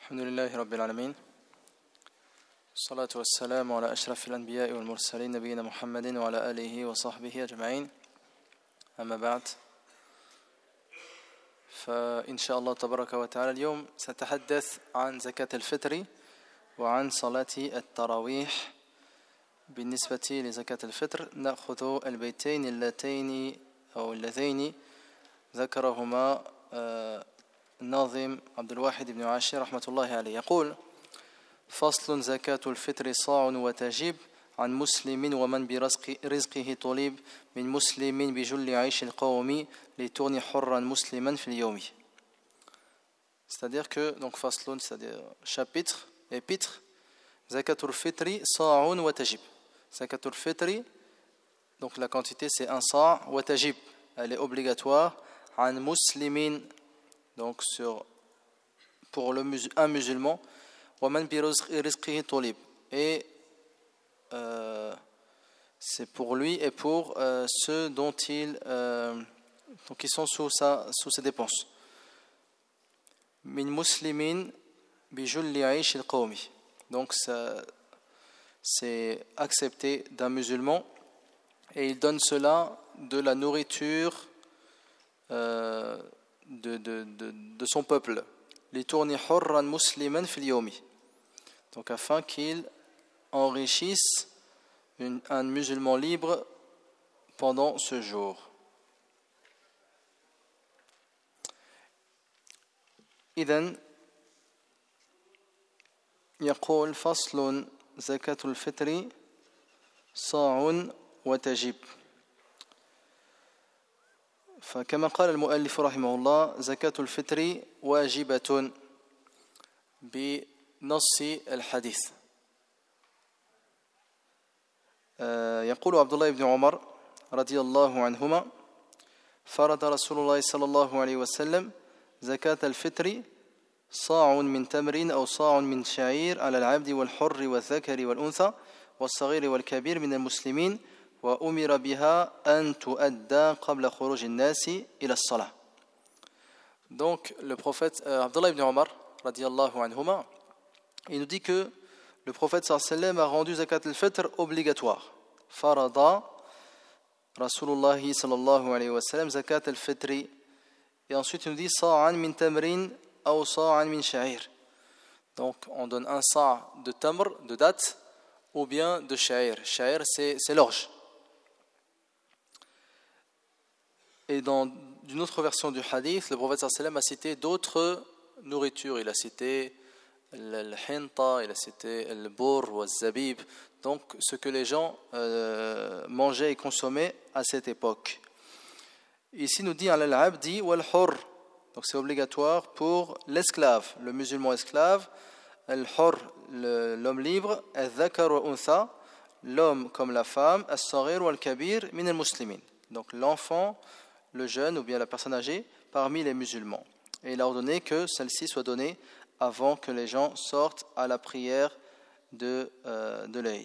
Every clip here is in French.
الحمد لله رب العالمين الصلاة والسلام على أشرف الأنبياء والمرسلين نبينا محمد وعلى آله وصحبه أجمعين أما بعد فإن شاء الله تبارك وتعالى اليوم سنتحدث عن زكاة الفطر وعن صلاة التراويح. بالنسبة لزكاة الفطر نأخذ البيتين اللذين ذكرهما الناظم عبد الواحد بن عاشر رحمة الله عليه. يقول: فصل: زكاة الفطر صاع وتجب عن مسلم ومن برزقه طلب من مسلم بجل عيش القوم لتغني حرا مسلما في اليوم. C'est-à-dire que donc faslun, c'est-à-dire chapitre, épître, zakatul fitri sa'un wa tajib. Zakatul fitri, donc la quantité c'est un sa' wa tajib, elle est obligatoire an muslimin, donc pour un musulman, وَمَنْ بِرِزْقِهِ طُلِبْ, et c'est pour lui et pour ceux dont donc qui sont sous ses dépenses. مِنْ مُسْلِمٍ بِجُلِّ عَيْشِ الْقَوْمِ, donc ça, c'est accepté d'un musulman et il donne cela de la nourriture de son peuple. لِتُغْنِ حُرًّا مُسْلِمًا فِي الْيَوْمِ, donc afin qu'il enrichisse un musulman libre pendant ce jour. إذن يقول: فصل: زكاة الفطر صاع وتجب. فكما قال المؤلف رحمه الله: زكاة الفطر واجبة بنص الحديث. يقول عبد الله بن عمر رضي الله عنهما: فرض رسول الله صلى الله عليه وسلم زكاة الفطر صاع من تمر أو صاع من شعير على العبد والحر والذكر والأنثى والصغير والكبير من المسلمين وأمر بها أن تؤدى قبل خروج الناس إلى الصلاة. Donc le prophète Abdullah ibn Omar radiyallahu anhuma, il nous dit que le prophète sallallahu alayhi wa sallam a rendu zakat al-fitr obligatoire. Farada Rasulullah sallallahu alayhi wa sallam zakat al-fitri, et ensuite il nous dit sa'an min tamrin ou sa'an min sha'ir. Donc on donne un sa' de tamr, de date, ou bien de sha'ir. Sha'ir c'est l'orge. Et dans une autre version du hadith, le prophète sallallahu alayhi wa sallam a cité d'autres nourritures. Il a cité le hinta, il a cité le bour ou le zabib, donc ce que les gens mangeaient et consommaient à cette époque. Ici nous dit al-abdi wal-hurr, donc c'est obligatoire pour l'esclave, le musulman esclave, al-hurr, l'homme libre, al-dhakar wal-untha, l'homme comme la femme, al-saghir wal-kabir min al-muslimin, donc l'enfant, le jeune ou bien la personne âgée parmi les musulmans. Et il a ordonné que celle-ci soit donnée avant que les gens sortent à la prière de l'Eid.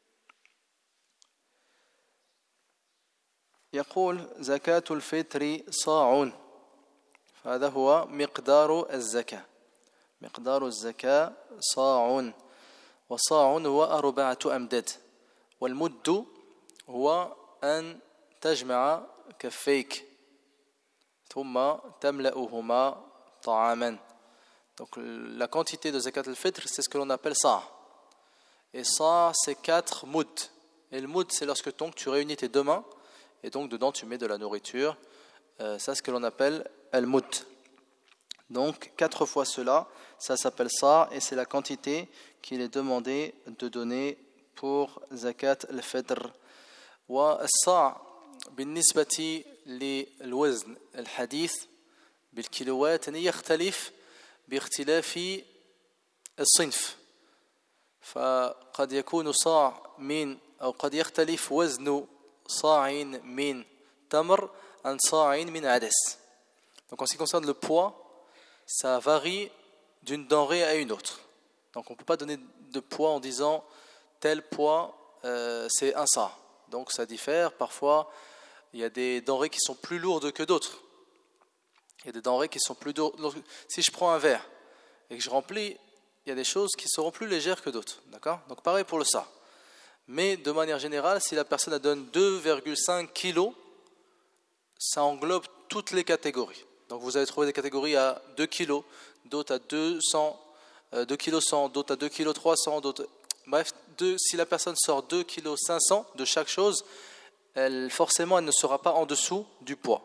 يقول: زكاة الفطر صاع، فهذا هو مقدار الزكاة. مقدار الزكاة صاع، وصاع هو 4 أمداد، والمد هو أن تجمع كفيك ثم تملأهما طعاما. Donc la quantité de zakat al-fitr, c'est ce que l'on appelle sa'. Et sa', c'est 4 mouds. Et le moud, c'est lorsque donc tu réunis tes deux mains et donc dedans tu mets de la nourriture. Ça, c'est ce que l'on appelle al-moud. Donc 4 fois cela, ça s'appelle sa', et c'est la quantité qu'il est demandé de donner pour zakat al-fitr. Wa as-sa' بالنسبة للوزن الحديث بالكيلوات يختلف باختلاف الصنف، فقد يكون صاع من أو قد يختلف وزن صاع من تمر عن صاع من عدس. Donc en ce qui concerne le poids, ça varie d'une denrée à une autre. Donc on ne peut pas donner de poids en disant tel poids c'est un sa'. Donc ça diffère. Parfois il y a des denrées qui sont plus lourdes que d'autres. Il y a des denrées qui sont plus lourdes. Si je prends un verre et que je remplis il y a des choses qui seront plus légères que d'autres. D'accord? Donc pareil pour le sa. Mais de manière générale, si la personne elle donne 2,5 kg, ça englobe toutes les catégories. Donc vous allez trouver des catégories à 2 kg, d'autres à 200, 2 kg 100, d'autres à 2 kg 300, d'autres... Bref, si la personne sort 2 kg 500 de chaque chose, forcément elle ne sera pas en dessous du poids.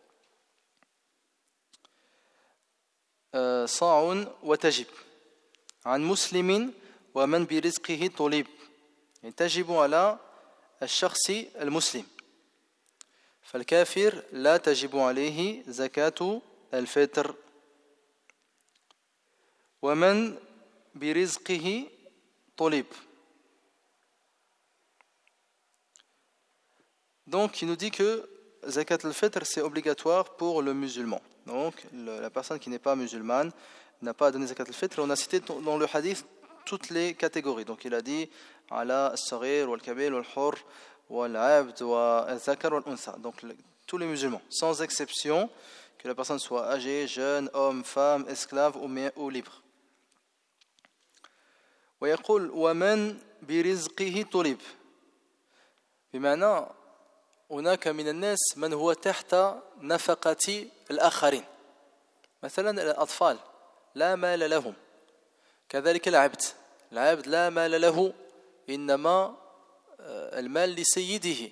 صاع وتجب عن مسلم ومن برزقه طلب تجب على الشخص المسلم فالكافر لا تجب عليه زكاة الفطر ومن برزقه طلب. Donc il nous dit que zakat al-fitr c'est obligatoire pour le musulman. Donc la personne qui n'est pas musulmane n'a pas à donner zakat al-fitr. On a cité dans le hadith toutes les catégories. Donc il a dit ala as-saghir wal-kabir wal-hur wal-abd wal-zakar wal-untha. Donc tous les musulmans, sans exception, que la personne soit âgée, jeune, homme, femme, esclave ou libre. ويقول ومن برزقه طلب بمعنى هناك من الناس من هو تحت نفقة الآخرين مثلا الأطفال لا مال لهم كذلك العبد لا مال له إنما المال لسيده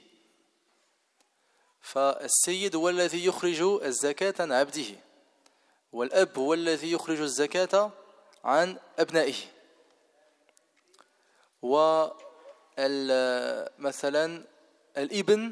فالسيد هو الذي يخرج الزكاة عن عبده والأب هو الذي يخرج الزكاة عن أبنائه ومثلا الابن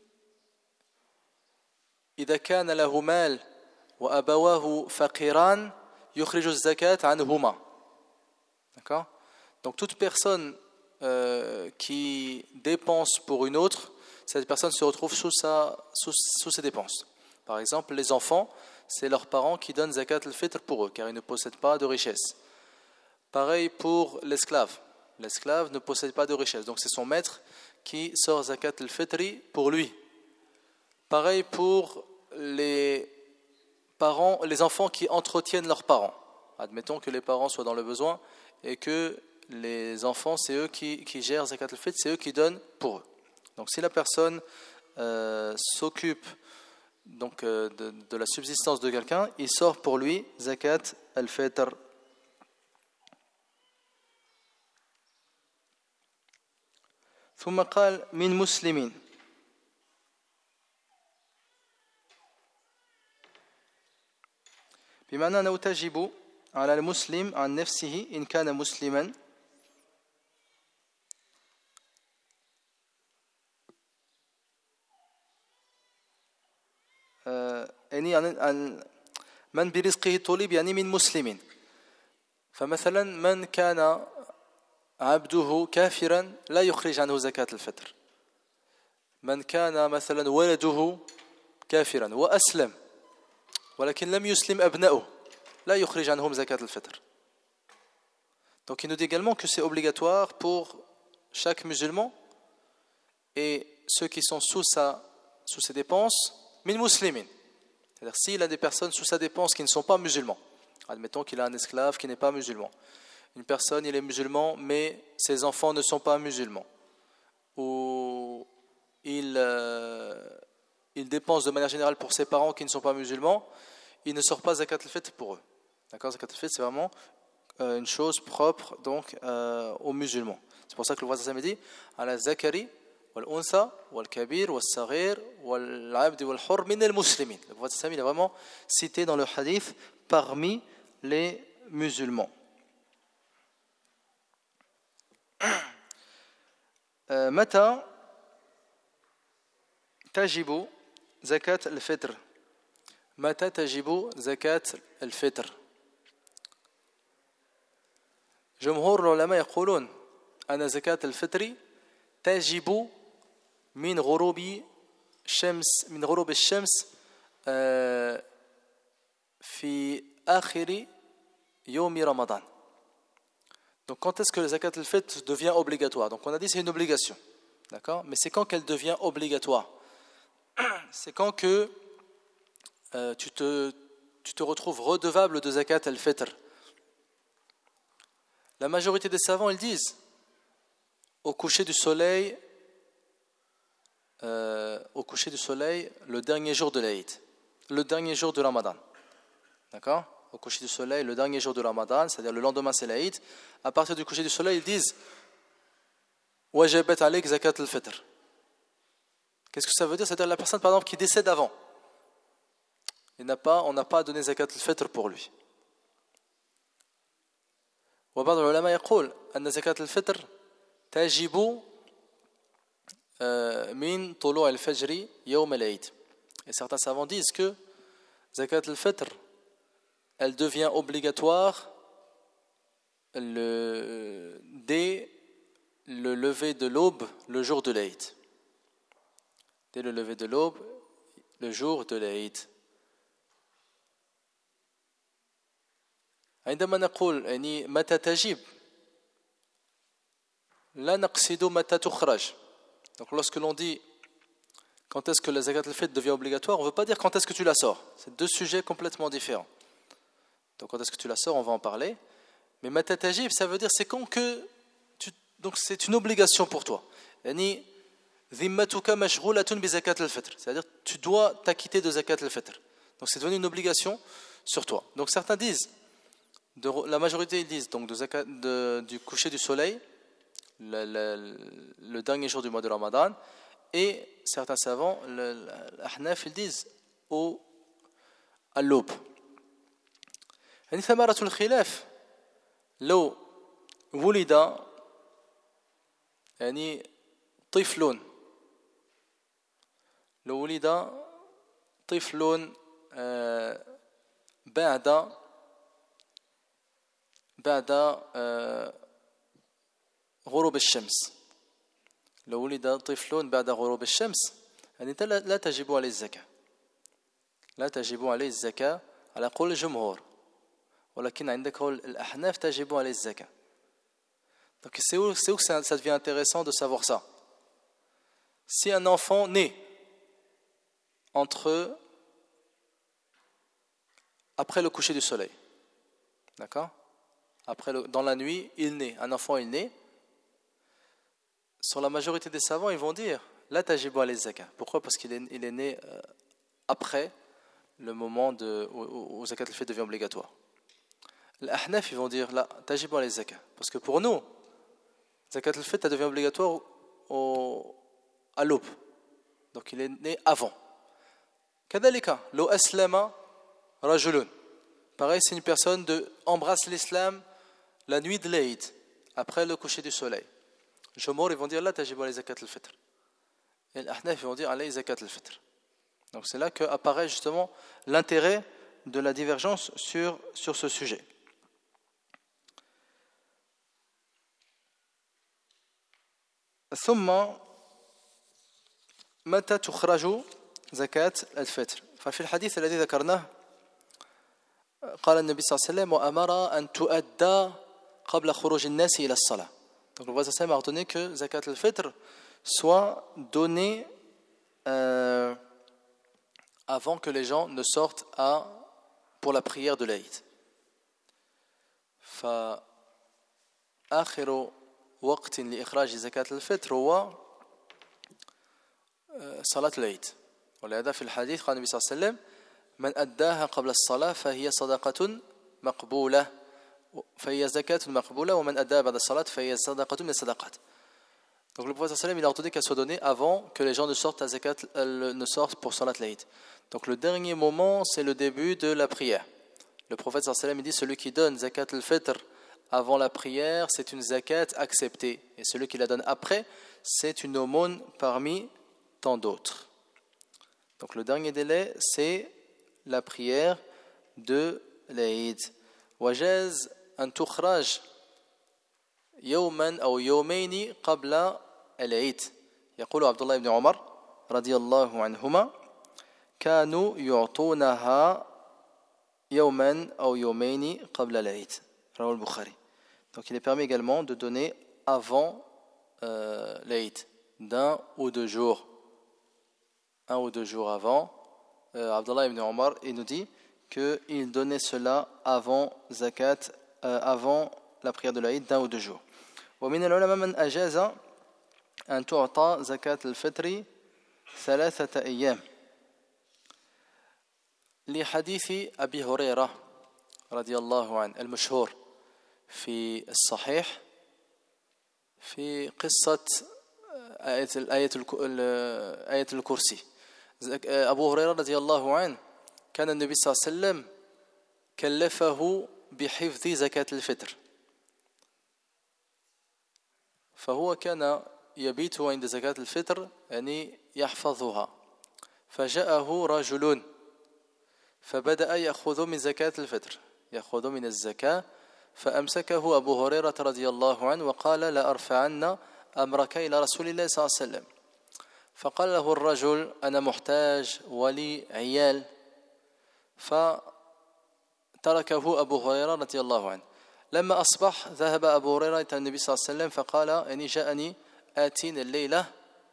إذا كان له مال وأبواه فقيران يخرج الزكاة عنهما. D'accord? Donc toute personne qui dépense pour une autre, cette personne se retrouve sous ses dépenses. Par exemple, les enfants, c'est leurs parents qui donnent zakat al-fitr pour eux, car ils ne possèdent pas de richesse. Pareil pour l'esclave. L'esclave ne possède pas de richesse, donc c'est son maître qui sort zakat al-fitri pour lui. Pareil pour les parents, les enfants qui entretiennent leurs parents. Admettons que les parents soient dans le besoin et que les enfants, c'est eux qui gèrent zakat al-fitr, c'est eux qui donnent pour eux. Donc si la personne s'occupe donc, de la subsistance de quelqu'un, il sort pour lui zakat al-fitr. ثم قال من مسلمين بمعنى أنه تجب على المسلم عن نفسه إن كان مسلما يعني من برزقه طلب يعني من مسلم فمثلا من كان عبده كافرا لا يخرج عنه زكاة الفطر من كان مثلا ولده كافرا وأسلم ولكن لم يسلم أبنائه لا يخرج عنهم زكاة الفطر. Donc il nous dit également que c'est obligatoire pour chaque musulman et ceux qui sont sous ses dépenses min muslimin. C'est-à-dire s'il a des personnes sous sa dépense qui ne sont pas musulmans. Admettons qu'il a un esclave qui n'est pas musulman. Une personne, il est musulman, mais ses enfants ne sont pas musulmans. Ou il dépense de manière générale pour ses parents qui ne sont pas musulmans, il ne sort pas zakat al-fitr pour eux. D'accord? Zakat al-fitr, c'est vraiment une chose propre donc, aux musulmans. C'est pour ça que le prophète dit ala zakari wal untha wal kabir wal saghir wal abdi wal hur min al muslimin. Le prophète il est vraiment cité dans le hadith parmi les musulmans. متى تجب زكاة الفطر؟ متى تجب زكاة الفطر؟ جمهور العلماء يقولون أن زكاة الفطر تجب من غروب الشمس في آخر يوم رمضان. Donc quand est-ce que le zakat al-fitr devient obligatoire? Donc on a dit c'est une obligation, d'accord? Mais c'est quand qu'elle devient obligatoire? C'est quand que tu te retrouves redevable de zakat al-fitr. La majorité des savants, ils disent au coucher du soleil, le dernier jour de l'Aïd, le dernier jour de Ramadan. D'accord? Au coucher du soleil, le dernier jour de Ramadan, c'est-à-dire le lendemain c'est l'Aïd. À partir du coucher du soleil, ils disent Wajabat alayk zakat al-fitr. Qu'est-ce que ça veut dire? C'est-à-dire la personne, par exemple, qui décède avant. On n'a pas donné zakat al-fitr pour lui. وبعض العلماء يقول أن زكاة الفطر تجب من طلوع الفجر يوم العيد. Et certains savants disent que zakat al-fitr, elle devient obligatoire dès le lever de l'aube, le jour de l'Aïd. Dès le lever de l'aube, le jour de l'Aïd. عندما نقول يعني متى تجب لا نقصد متى تخرج. Donc lorsque l'on dit quand est-ce que la zakat al-fitr devient obligatoire, on ne veut pas dire quand est-ce que tu la sors. C'est deux sujets complètement différents. Donc quand est-ce que tu la sors, on va en parler. Mais mata tajib, ça veut dire c'est quand que donc c'est une obligation pour toi. Yani dhimmatuka mashghulatun bi zakat al-fitr. C'est-à-dire tu dois t'acquitter de zakat al-fitr. Donc c'est devenu une obligation sur toi. Donc certains disent, la majorité ils disent donc du coucher du soleil, le dernier jour du mois de Ramadan, et certains savants, l'Ahnaf, ils disent à l'aube. يعني ثمرة الخلاف لو ولد يعني طفل بعد غروب الشمس. لو ولد طفل بعد غروب الشمس يعني لا تجب عليه الزكاة. لا تجب عليه الزكاة على قول الجمهور. ولكن عند قول الأحناف تجب عليه الزكاة. Donc c'est où que ça devient intéressant de savoir ça. Si un enfant naît après le coucher du soleil, d'accord? Dans la nuit, un enfant il naît. Sur la majorité des savants, ils vont dire la tajibu alayhi zakat. Pourquoi? Parce qu'il est né après le moment où zakat al-fitr devient obligatoire. Les Ahnaf, ils vont dire la tajibu alayhi zakat. Parce que pour nous, zakat al-fitr devient obligatoire à l'aube. Donc il est né avant. Kadhalika, lo aslama rajulun. Pareil, c'est une personne embrasse l'islam la nuit de l'Aïd, après le coucher du soleil. Les Jumhur, ils vont dire la tajibu alayhi zakat al-fitr. Et les Ahnaf, ils vont dire alayhi zakat al-fitr. Donc c'est là qu'apparaît justement l'intérêt de la divergence sur ce sujet. ثم متى تخرج زكاة الفطر؟ ففي الحديث الذي ذكرناه قال النبي صلى الله عليه وسلم وأمر أن تؤدى قبل خروج الناس إلى الصلاة. Donc le prophète a ordonné que zakat al-fitr soit donnée avant que les gens ne sortent pour la prière de l'Aïd. فآخر وقت لإخراج زكاة الفطر هو صلاة العيد. ولهذا في الحديث قال النبي صلى الله عليه وسلم من أداها قبل الصلاة فهي صدقة مقبولة فهي زكاة مقبولة ومن أداها بعد الصلاة فهي صدقة من الصدقات. Donc le prophète sallam il a ordonné qu'elle soit donnée avant que les gens ne sortent pour salat l'Aïd. Donc le dernier moment c'est le début de la prière. Le prophète sallam il dit celui qui donne zakat al-fitr avant la prière c'est une zakat acceptée et celui qui la donne après c'est une aumône parmi tant d'autres. Donc le dernier délai c'est la prière de l'Aïd. وجاز أن تخرج يوما أو يومين قبل العيد. يقول عبد الله بن عمر رضي الله عنهما كانوا يعطونها يوما أو يومين قبل العيد. رواه البخاري. Donc il est permis également de donner avant l'Aïd, un ou deux jours avant. Abdullah ibn Omar il nous dit qu'il donnait cela avant zakat, avant la prière de l'Aïd d'un ou deux jours. ومن العلماء من أجاز أن تعطى زكاة الفطر 3 أيام لحديث أبي هريرة رضي الله عنه المشهور في الصحيح في قصة آية الكرسي. أبو هريرة رضي الله عنه كان النبي صلى الله عليه وسلم كلفه بحفظ زكاة الفطر، فهو كان يبيت عند زكاة الفطر يعني يحفظها، فجاءه رجل فبدأ يأخذ من زكاة الفطر، يأخذ من الزكاة، فأمسكه أبو هريرة رضي الله عنه وقال لا أرفعن أمرك إلى رسول الله صلى الله عليه وسلم. فقال له الرجل أنا محتاج ولي عيال، فتركه أبو هريرة رضي الله عنه. لما أصبح ذهب أبو هريرة إلى النبي صلى الله عليه وسلم فقال يعني جاءني آتين الليلة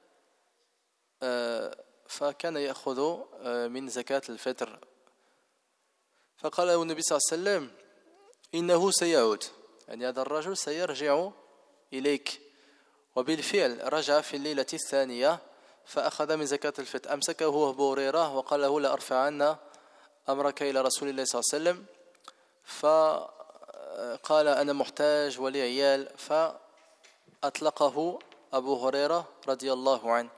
فكان يأخذ من زكاة الفطر، فقال له النبي صلى الله عليه وسلم إنه سيعود، يعني هذا الرجل سيرجع إليك. وبالفعل رجع في الليلة الثانية فأخذ من زكاة الفطر، أمسكه أبو هريرة وقال له لا أرفعن أمرك إلى رسول الله صلى الله عليه وسلم، فقال أنا محتاج ولي عيال، فأطلقه أبو هريرة رضي الله عنه.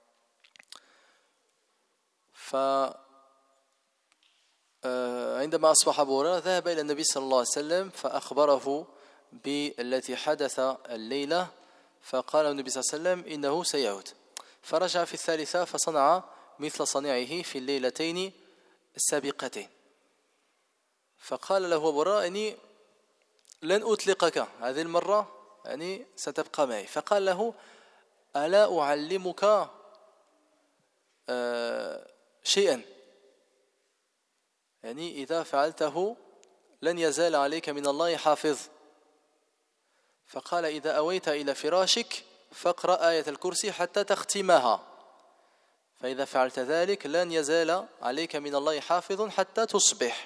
عندما أصبح أبو هريرة ذهب إلى النبي صلى الله عليه وسلم فأخبره بالذي حدث الليلة، فقال النبي صلى الله عليه وسلم إنه سيعود. فرجع في الثالثة فصنع مثل صنيعه في الليلتين السابقتين، فقال له أبو هريرة إني لن أطلقك هذه المرة، يعني ستبقى معي. فقال له ألا أعلمك شيئا يعني إذا فعلته لن يزال عليك من الله حافظ. فقال إذا أويت إلى فراشك فاقرأ آية الكرسي حتى تختمها، فإذا فعلت ذلك لن يزال عليك من الله حافظ حتى تصبح.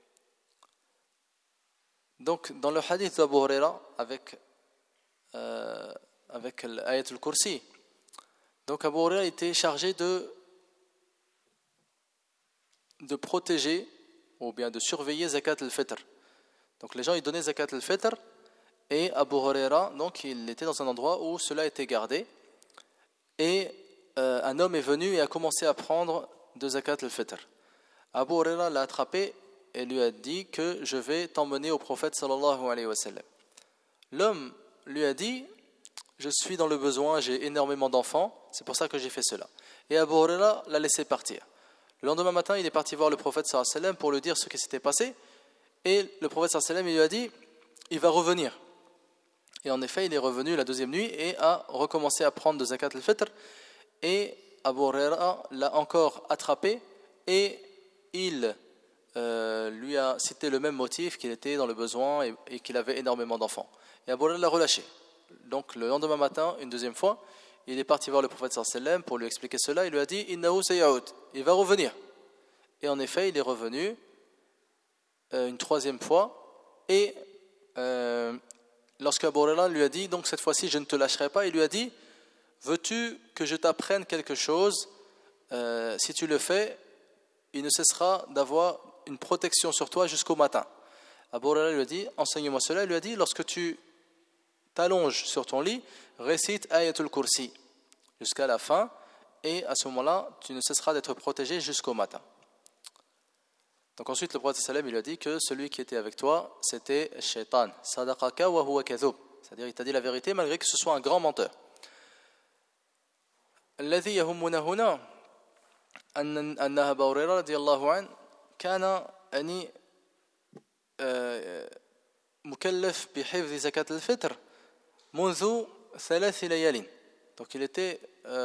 Donc dans le hadith d'Abu Huraira avec l'ayat al-Kursi, donc Abu Huraira était chargé de protéger ou bien de surveiller zakat al-fitr. Donc les gens ils donnaient zakat al-fitr et Abu Huraira, donc il était dans un endroit où cela était gardé, et un homme est venu et a commencé à prendre de zakat al-fitr. Abu Huraira l'a attrapé et lui a dit que je vais t'emmener au prophète sallallahu alayhi wa sallam. L'homme lui a dit je suis dans le besoin, j'ai énormément d'enfants, c'est pour ça que j'ai fait cela. Et Abu Huraira l'a laissé partir. Le lendemain matin, il est parti voir le prophète sallallahu alayhi wa sallam pour lui dire ce qui s'était passé, et le prophète sallallahu alayhi wa sallam il lui a dit il va revenir. Et en effet, il est revenu la deuxième nuit et a recommencé à prendre de zakat al-fitr, et Abu Huraira l'a encore attrapé et il lui a cité le même motif, qu'il était dans le besoin et qu'il avait énormément d'enfants. Et Abu Huraira l'a relâché. Donc le lendemain matin, une deuxième fois, il est parti voir le prophète sallallahu alayhi wa sallam pour lui expliquer cela. Il lui a dit innahu sayaoud, il va revenir. Et en effet, il est revenu une troisième fois, et lorsque Abu Huraira lui a dit donc cette fois-ci je ne te lâcherai pas, il lui a dit veux-tu que je t'apprenne quelque chose, si tu le fais il ne cessera d'avoir une protection sur toi jusqu'au matin. Abu Huraira lui a dit enseigne-moi cela. Il lui a dit lorsque tu t'allonges sur ton lit, récite Ayatul Kursi jusqu'à la fin, et à ce moment-là tu ne cesseras d'être protégé jusqu'au matin. Donc ensuite le prophète sallam il lui a dit que celui qui était avec toi c'était Shaitan, sadaqaka wa huwa kadhub, c'est-à-dire il t'a dit la vérité malgré que ce soit un grand menteur. الذي يهمنا هنا أن أبا هريرة رضي الله عنه كان يعني مكلف بحفظ زكاة الفطر منذ 3 ليال. Donc il était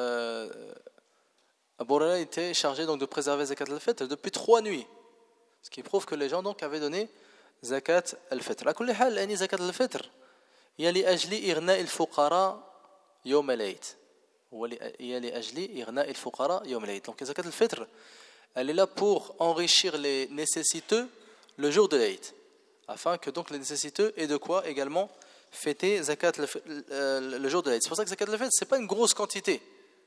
Abu Huraira était chargé donc de préserver zakat al-fitr depuis 3 nuits, ce qui prouve que les gens donc avaient donné zakat al-fitr. على كل حال يعني زكاة الفطر هي لأجل إغناء الفقراء يوم العيد. هي لأجل إغناء الفقراء يوم العيد. Donc zakat al-fitr elle est là pour enrichir les nécessiteux le jour de l'Aïd. afin que donc les nécessiteux aient de quoi également fêter zakat le jour de l'Aïd. C'est pour ça que zakat al-fitr, c'est pas une grosse quantité.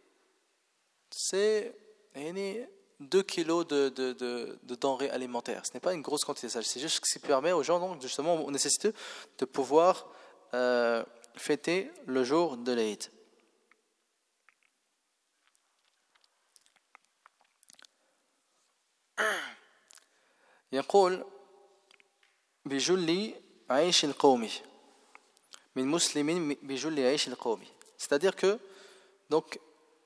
C'est 2 kilos de denrées alimentaires. Ce n'est pas une grosse quantité. C'est juste ce qui permet aux gens, donc, justement, aux nécessiteux, de pouvoir fêter le jour de l'Aïd. يقول بجل عيش القوم من مسلم بجل عيش القوم. C'est-à-dire que donc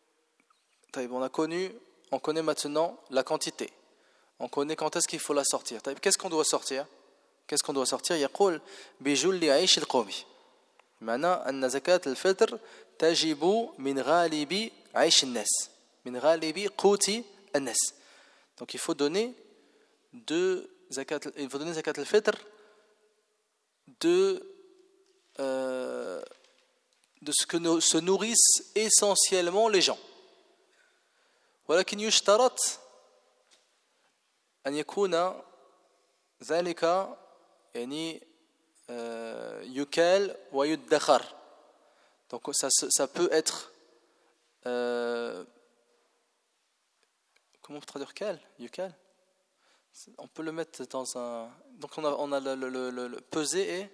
on connaît maintenant la quantité. On connaît quand est-ce qu'il faut la sortir. Qu'est-ce qu'on doit sortir? يقول بجل عيش القوم. معنى أن زكاة الفطر تجب من غالب عيش الناس. من غالب قوت الناس. Donc il faut donner zakat al-fitr de ce que se nourrissent essentiellement les gens. ولكن يشترط أن يكون ذلك يعني يكال ويدخر. Donc ça peut être comment on peut traduire kal? Yukal? On peut le mettre dans un. Donc on a le peser et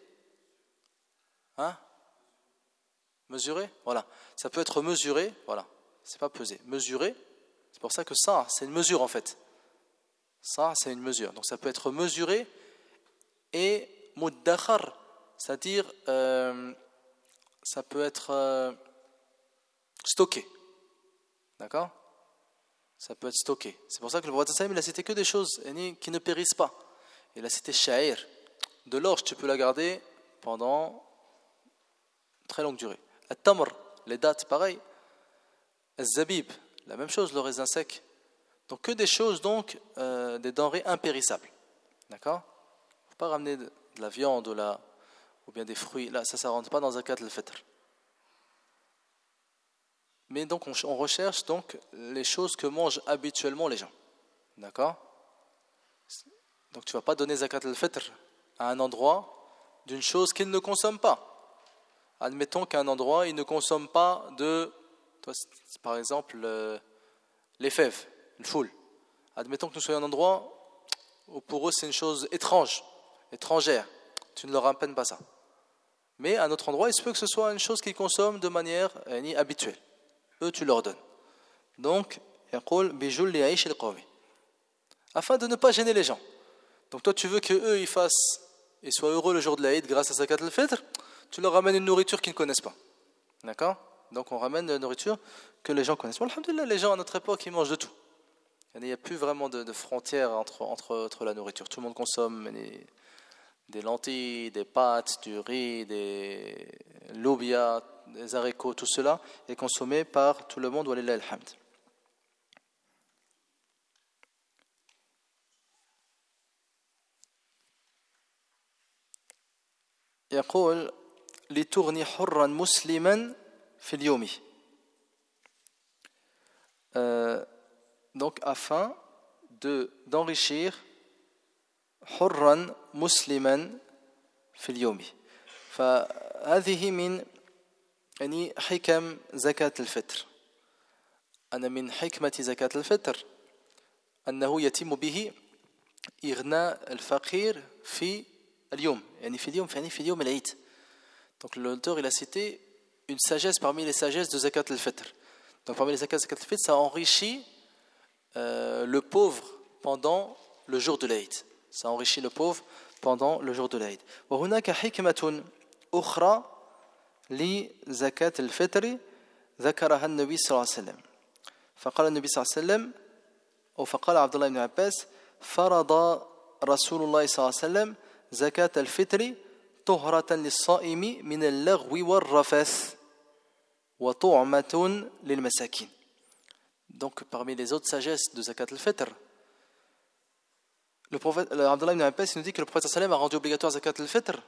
mesurer. Voilà. Ça peut être mesuré. Voilà. C'est pas peser. Mesurer. C'est pour ça que ça, c'est une mesure en fait. Ça, c'est une mesure. Donc ça peut être mesuré et muddakhar, c'est-à-dire ça peut être stocké. D'accord? Ça peut être stocké. C'est pour ça que le prophète il a cité que des choses qui ne périssent pas. Il a cité sha'ir. De l'orge, tu peux la garder pendant très longue durée. At-tamr, les dattes, pareil. Az-zabib, la même chose, le raisin sec. Donc que des choses, donc, des denrées impérissables. D'accord? Il ne faut pas ramener de la viande ou bien des fruits. Là, ça ne rentre pas dans zakat al-fitr. Mais donc on recherche donc les choses que mangent habituellement les gens. D'accord? Donc tu ne vas pas donner zakat al-fitr à un endroit d'une chose qu'ils ne consomment pas. Admettons qu'à un endroit, ils ne consomment pas par exemple, les fèves, le foule. Admettons que nous soyons à un endroit où pour eux c'est une chose étrangère. Tu ne leur ramènes pas ça. Mais à un autre endroit, il se peut que ce soit une chose qu'ils consomment de manière habituelle. Eux, tu leur donnes. Donc, afin de ne pas gêner les gens. Donc toi, tu veux qu'eux, ils soient heureux le jour de l'Aïd grâce à zakat al-fitr, tu leur ramènes une nourriture qu'ils ne connaissent pas. D'accord? Donc on ramène de la nourriture que les gens connaissent. Alhamdulillah, les gens à notre époque, ils mangent de tout. Il n'y a plus vraiment de frontières entre la nourriture. Tout le monde consomme des lentilles, des pâtes, du riz, des loubia, des haricots, tout cela est consommé par tout le monde. Walillah alhamd. يقول لتغني حرا مسلما في اليوم. Donc afin d'enrichir حرا مسلما في اليوم. فهذه من يعني حكم زكاة الفطر. أن من حكمة زكاة الفطر أنه يتم به إغناء الفقير في اليوم. يعني في اليوم يعني في اليوم العيد. Donc l'auteur il a cité une sagesse parmi les sagesses de zakat al-fitr. Donc parmi les zakat al-fitr, ça enrichit le pauvre pendant le jour de l'Aïd. Ça enrichit le pauvre pendant le jour de l'Aïd. وهناك حكمة أخرى لزكاة الفطر ذكرها النبي صلى الله عليه وسلم. فقال النبي صلى الله عليه وسلم أو فقال عبد الله بن عباس فرض رسول الله صلى الله عليه وسلم زكاة الفطر طهرة للصائم من اللغو والرفث وطعمة للمساكين. Donc parmi les autres sagesses de zakat al-fitr, le prophète Abdullah ibn Abbas nous dit que le prophète sallam a rendu obligatoire zakat al-fitr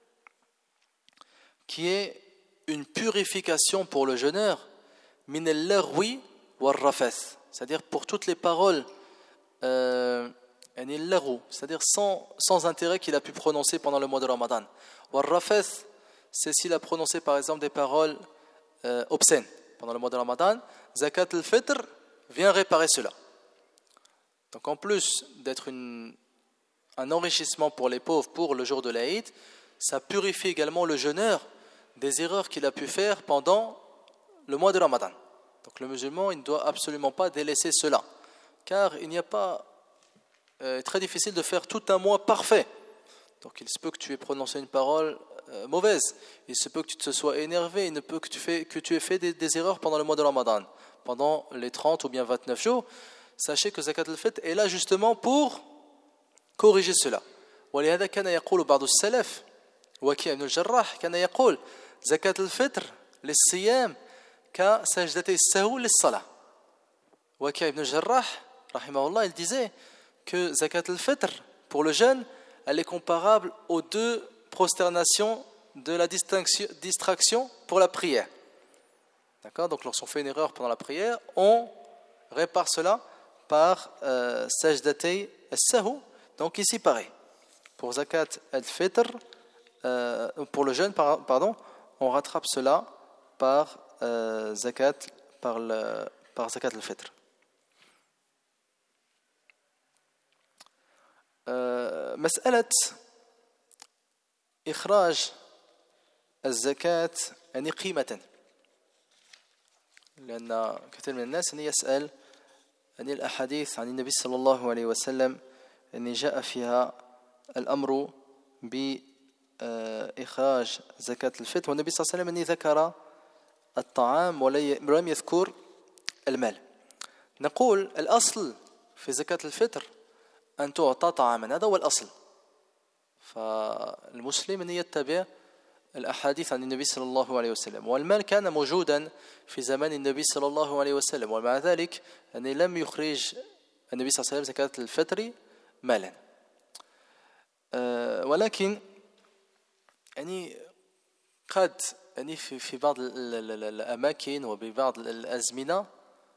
qui est une purification pour le jeûneur min al-laghwi war-rafath, c'est-à-dire pour toutes les paroles يعني اللغو, c'est-à-dire sans intérêt qu'il a pu prononcer pendant le mois de Ramadan. Wal-rafath, c'est s'il a prononcé par exemple des paroles obscènes pendant le mois de Ramadan. Zakat al-Fitr vient réparer cela. Donc en plus d'être un enrichissement pour les pauvres pour le jour de l'Aïd, ça purifie également le jeûneur des erreurs qu'il a pu faire pendant le mois de Ramadan. Donc le musulman, il ne doit absolument pas délaisser cela, car il n'y a pas très difficile de faire tout un mois parfait. Donc il se peut que tu aies prononcé une parole mauvaise, il se peut que tu te sois énervé, il ne peut que tu aies fait des erreurs pendant le mois de Ramadan, pendant les 30 ou bien 29 jours. Sachez que Zakat al-Fitr est là justement pour corriger cela. ولهذا كان يقول بعض السلف وكيع بن الجراح كان يقول زكاة الفطر للصيام كسجدتي السهو للصلاة. وكيع بن الجراح رحمه الله, il disait que Zakat al-Fitr pour le jeûne, elle est comparable aux deux prosternations de la distraction pour la prière. D'accord? Donc lorsqu'on fait une erreur pendant la prière, on répare cela par sajdatay as-sahou. Donc ici pareil. Pour Zakat al-Fitr, pour le jeûne, pardon, on rattrape cela par Zakat al-Fitr. مسألة إخراج الزكاة يعني قيمة, لأن كثير من الناس يسأل عن الأحاديث عن النبي صلى الله عليه وسلم أن جاء فيها الأمر بإخراج زكاة الفطر, والنبي صلى الله عليه وسلم ذكر الطعام ولم يذكر المال. نقول الأصل في زكاة الفطر أن تعطى طعاما, هذا هو الأصل. فالمسلم أن يتبع الأحاديث عن النبي صلى الله عليه وسلم, والمال كان موجودا في زمان النبي صلى الله عليه وسلم, ومع ذلك أن لم يخرج النبي صلى الله عليه وسلم زكاة الفطر مالا. ولكن يعني قد يعني في بعض الأماكن وببعض الأزمنة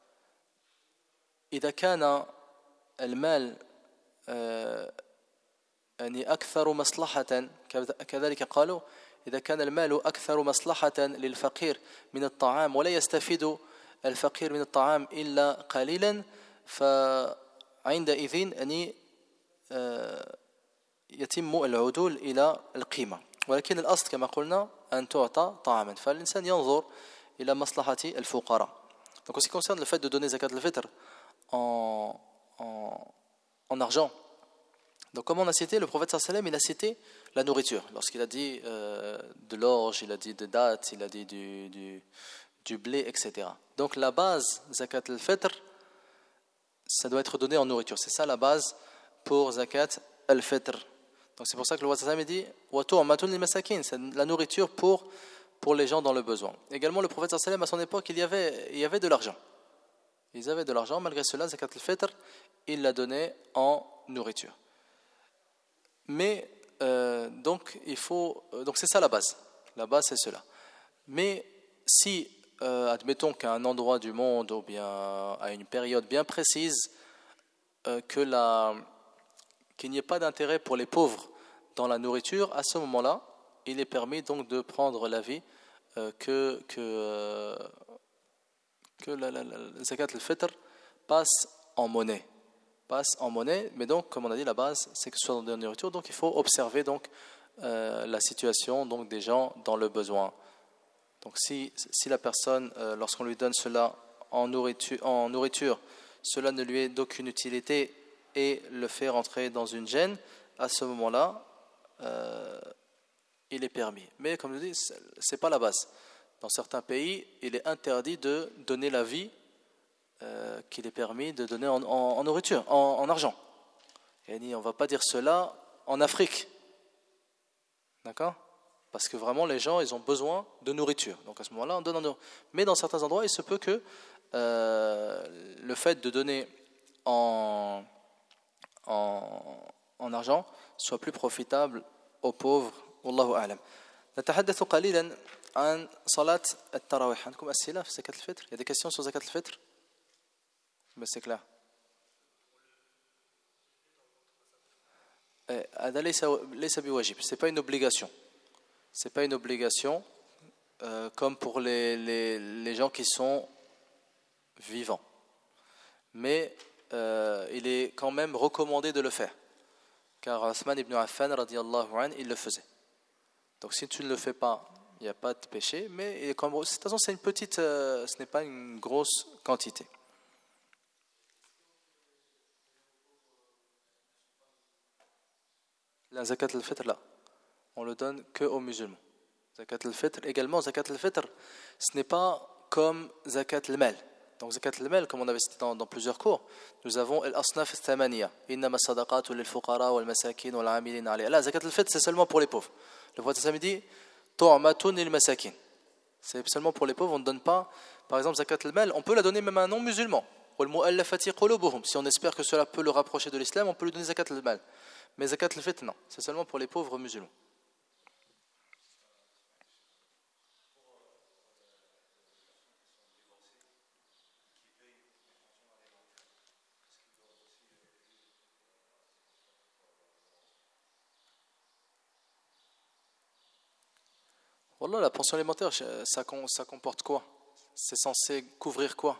إذا كان المال يعني أكثر مصلحة, كذلك قالوا إذا كان المال أكثر مصلحة للفقير من الطعام ولا يستفيد الفقير من الطعام إلا قليلا, فعندئذ يعني يتم العدول إلى القيمة. ولكن الأصل كما قلنا أن تعطى طعاما, فالإنسان ينظر إلى مصلحة الفقراء. Donc en ce qui concerne le fait de donner zakat al-fitr en argent, donc comme on a cité, le prophète sallallahu alayhi wa sallam, il a cité la nourriture. Lorsqu'il a dit de l'orge, il a dit de dattes, il a dit du blé, etc. Donc la base zakat al-fitr, ça doit être donné en nourriture. C'est ça la base pour zakat al-fitr. Donc c'est pour ça que le prophète sallallahu alayhi wa sallam dit wa c'est la nourriture pour les gens dans le besoin. Également le prophète sallallahu alayhi wa sallam, à son époque, il y avait de l'argent. Ils avaient de l'argent, malgré cela, zakat al-fitr, il l'a donné en nourriture. Mais donc c'est ça la base. La base c'est cela. Mais si admettons qu'à un endroit du monde ou bien à une période bien précise qu'il n'y ait pas d'intérêt pour les pauvres dans la nourriture, à ce moment-là, il est permis donc de prendre l'avis que la zakat al-fitr passe en monnaie, mais donc comme on a dit, la base c'est que ce soit dans la nourriture, donc il faut observer donc la situation donc des gens dans le besoin. Donc si la personne lorsqu'on lui donne cela en nourriture, cela ne lui est d'aucune utilité et le fait rentrer dans une gêne, à ce moment-là il est permis. Mais comme je dis, c'est pas la base. Dans certains pays, il est interdit de donner la vie qu'il est permis de donner en nourriture, en argent. Et on ne va pas dire cela en Afrique. D'accord? Parce que vraiment, les gens, ils ont besoin de nourriture. Donc à ce moment-là, on donne en nourriture. Mais dans certains endroits, il se peut que le fait de donner en argent soit plus profitable aux pauvres. Wallahu a'lam. نتحدث قليلا عن صلاة التراويح. عندكم أسئلة في زكاة الفطر؟ Il y a des questions sur زكاة الفطر؟ Mais c'est clair. هذا ليس بواجب, c'est pas une obligation. C'est pas une obligation comme pour les gens qui sont vivants. Mais il est quand même recommandé de le faire. Car Othman ibn Affan, radiyallahu anhu, il le faisait. Donc si tu ne le fais pas, il n'y a pas de péché. Mais comme, de toute façon, c'est une petite, ce n'est pas une grosse quantité. La zakat al-fitr, là, on le donne que aux musulmans. Zakat al-fitr, également, zakat al-fitr, ce n'est pas comme zakat al-mal. Donc zakat al-mal, comme on avait cité dans plusieurs cours, nous avons al-asnaf al-thamaniya, innama sadaqatu lil-fuqara wal-masakin wal-amilin alayha. Là, zakat al-fitr, c'est seulement pour les pauvres. Le prophète sallam dit tu'matun lil-masakin. C'est seulement pour les pauvres, on ne donne pas, par exemple, zakat al-mal, on peut la donner même à un non-musulman. Wal-mu'allafati qulubuhum. Si on espère que cela peut le rapprocher de l'islam, on peut lui donner zakat al-mal. Mais zakat al-fitr, non, c'est seulement pour les pauvres musulmans. Wallah, la pension alimentaire, ça comporte quoi? C'est censé couvrir quoi?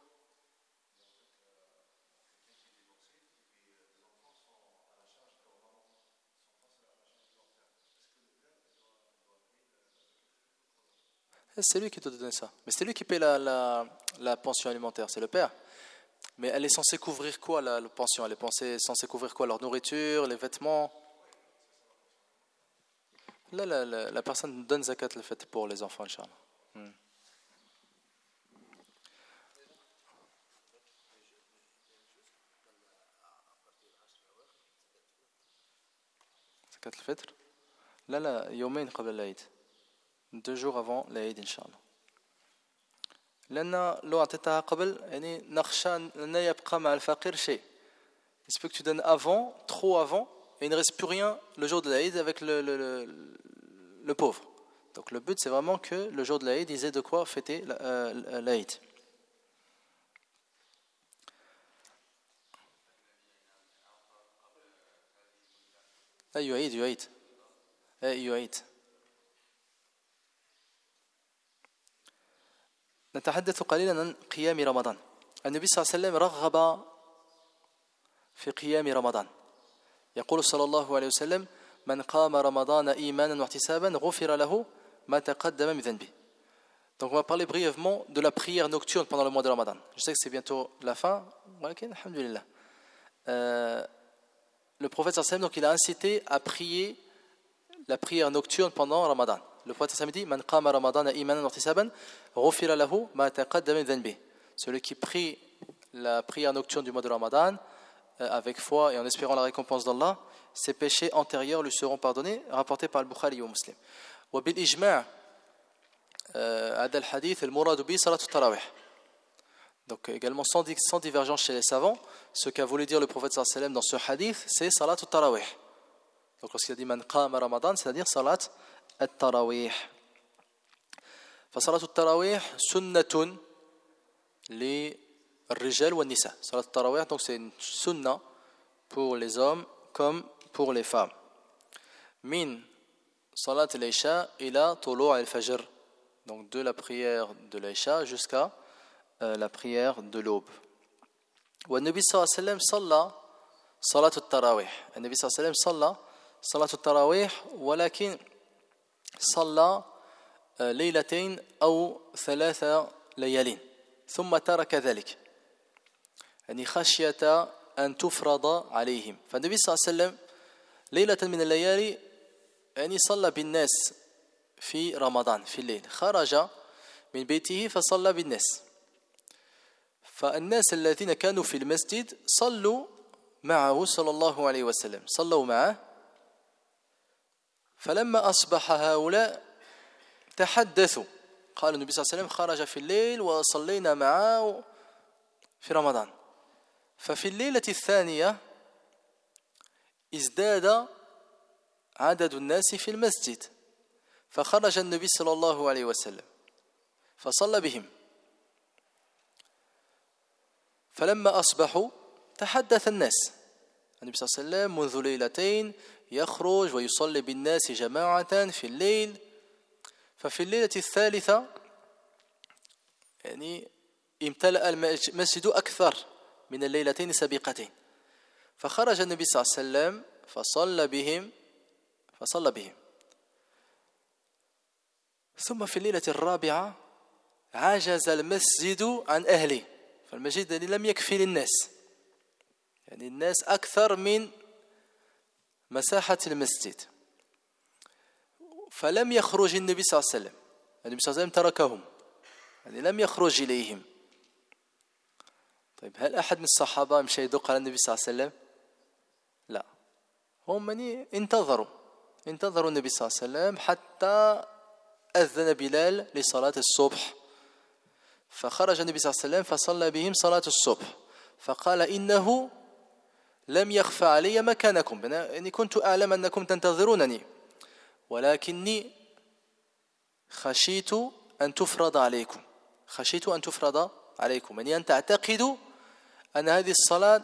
C'est lui qui doit donner ça. Mais c'est lui qui paye la pension alimentaire, c'est le père. Mais elle est censée couvrir quoi, la pension? Elle est censée couvrir quoi? Leur nourriture, les vêtements? Là, la personne donne zakat le fait pour les enfants, Inch'Allah. Zakat le fitr? Là, يومين قبل العيد. 2 jours avant l'Aïd, Inch'Allah. لأن لو أعطيتها قبل يعني نخشى أن يبقى مع الفقير شيء. Il se peut que tu donnes avant, trop avant, et il ne reste plus rien le jour de l'Aïd avec le pauvre. Donc le but c'est vraiment que le jour de l'Aïd, ils aient de quoi fêter l'Aïd. يعيد. نتحدث قليلا عن قيام رمضان. النبي صلى الله عليه وسلم رغب في قيام رمضان. يقول صلى الله عليه وسلم من قام رمضان إيمانا واحتسابا غفر له ما تقدم من ذنبه. Donc on va parler brièvement de la prière nocturne pendant le mois de Ramadan. Je sais que c'est bientôt la fin. Alhamdulillah. Le prophète sallallahu alayhi wa sallam, donc, il a incité à prier la prière nocturne pendant Ramadan. Le prophète sallallahu alayhi wa sallam dit man qama ramadana imanan wahtisaban ghufira lahu ma taqaddama min dhanbi. Celui qui prie la prière nocturne du mois de Ramadan avec foi et en espérant la récompense d'Allah, ses péchés antérieurs lui seront pardonnés, rapporté par le Bukhari et Muslim. Wa bil ijma' هذا الحديث المراد به صلاة التراويح. Donc également sans divergence chez les savants, ce qu'a voulu dire le prophète sallallahu alayhi wa sallam dans ce hadith, c'est salat al-tarawih. Donc lorsqu'il a dit man qama ramadan, c'est-à-dire salat al-tarawih. فصلاة التراويح سنة للرجال والنساء. Salat al-tarawih, donc c'est une sunna pour les hommes comme pour les femmes. Min salat al-isha ila tulu' al-fajr. Donc de la prière de l'isha jusqu'à la prière de l'aube. والنبي صلى الله عليه وسلم صلى صلاة التراويح. النبي صلى الله عليه وسلم صلى صلاة التراويح ولكن صلى ليلتين أو 3 ليالين ثم ترك ذلك يعني خشية أن تفرض عليهم. فالنبي صلى الله عليه وسلم ليلة من الليالي يعني صلى بالناس في رمضان في الليل. خرج من بيته فصلى بالناس. فالناس الذين كانوا في المسجد صلوا معه صلى الله عليه وسلم صلوا معه. فلما أصبح هؤلاء تحدثوا قال النبي صلى الله عليه وسلم خرج في الليل وصلينا معه في رمضان. ففي الليلة الثانية ازداد عدد الناس في المسجد فخرج النبي صلى الله عليه وسلم فصلى بهم. فلما أصبحوا تحدث الناس النبي صلى الله عليه وسلم منذ ليلتين يخرج ويصلي بالناس جماعة في الليل. ففي الليلة الثالثة يعني امتلأ المسجد أكثر من الليلتين السابقتين، فخرج النبي صلى الله عليه وسلم فصلى بهم. ثم في الليلة الرابعة عجز المسجد عن أهله، فالمسجد لم يكفي للناس، يعني الناس أكثر من مساحة المسجد، فلم يخرج النبي صلى الله عليه وسلم. النبي صلى الله عليه وسلم تركهم، يعني لم يخرج إليهم. طيب هل أحد من الصحابة مشى يدق على النبي صلى الله عليه وسلم؟ لا، هم انتظروا النبي صلى الله عليه وسلم حتى أذن بلال لصلاة الصبح، فخرج النبي صلى الله عليه وسلم فصلى بهم صلاة الصبح، فقال إنه لم يخفى علي مكانكم، إني كنت أعلم أنكم تنتظرونني، ولكني خشيت أن تفرض عليكم، يعني أن تعتقدوا أن هذه الصلاة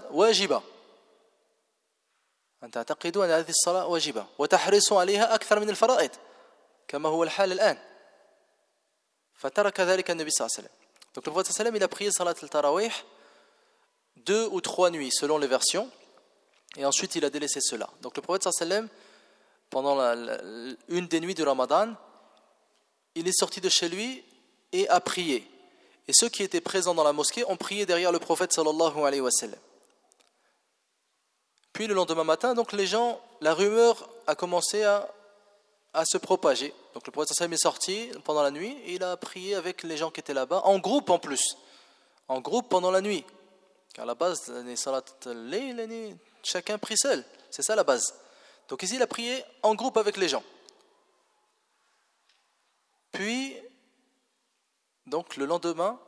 واجبة وتحرصوا عليها أكثر من الفرائض كما هو الحال الآن. فترك ذلك النبي صلى الله عليه وسلم. Donc le prophète sallam il a prié salat al-tarawih 2 ou 3 nuits selon les versions, et ensuite il a délaissé cela. Donc le prophète sallam pendant une des nuits du Ramadan, il est sorti de chez lui et a prié. Et ceux qui étaient présents dans la mosquée ont prié derrière le prophète sallallahu alayhi wa sallam. Puis le lendemain matin, donc la rumeur a commencé à se propager. Donc le prophète sallam est sorti pendant la nuit et il a prié avec les gens qui étaient là-bas, en groupe en plus, en groupe pendant la nuit. Car à la base, chacun prie seul, c'est ça la base. Donc ici il a prié en groupe avec les gens. Puis, donc le lendemain,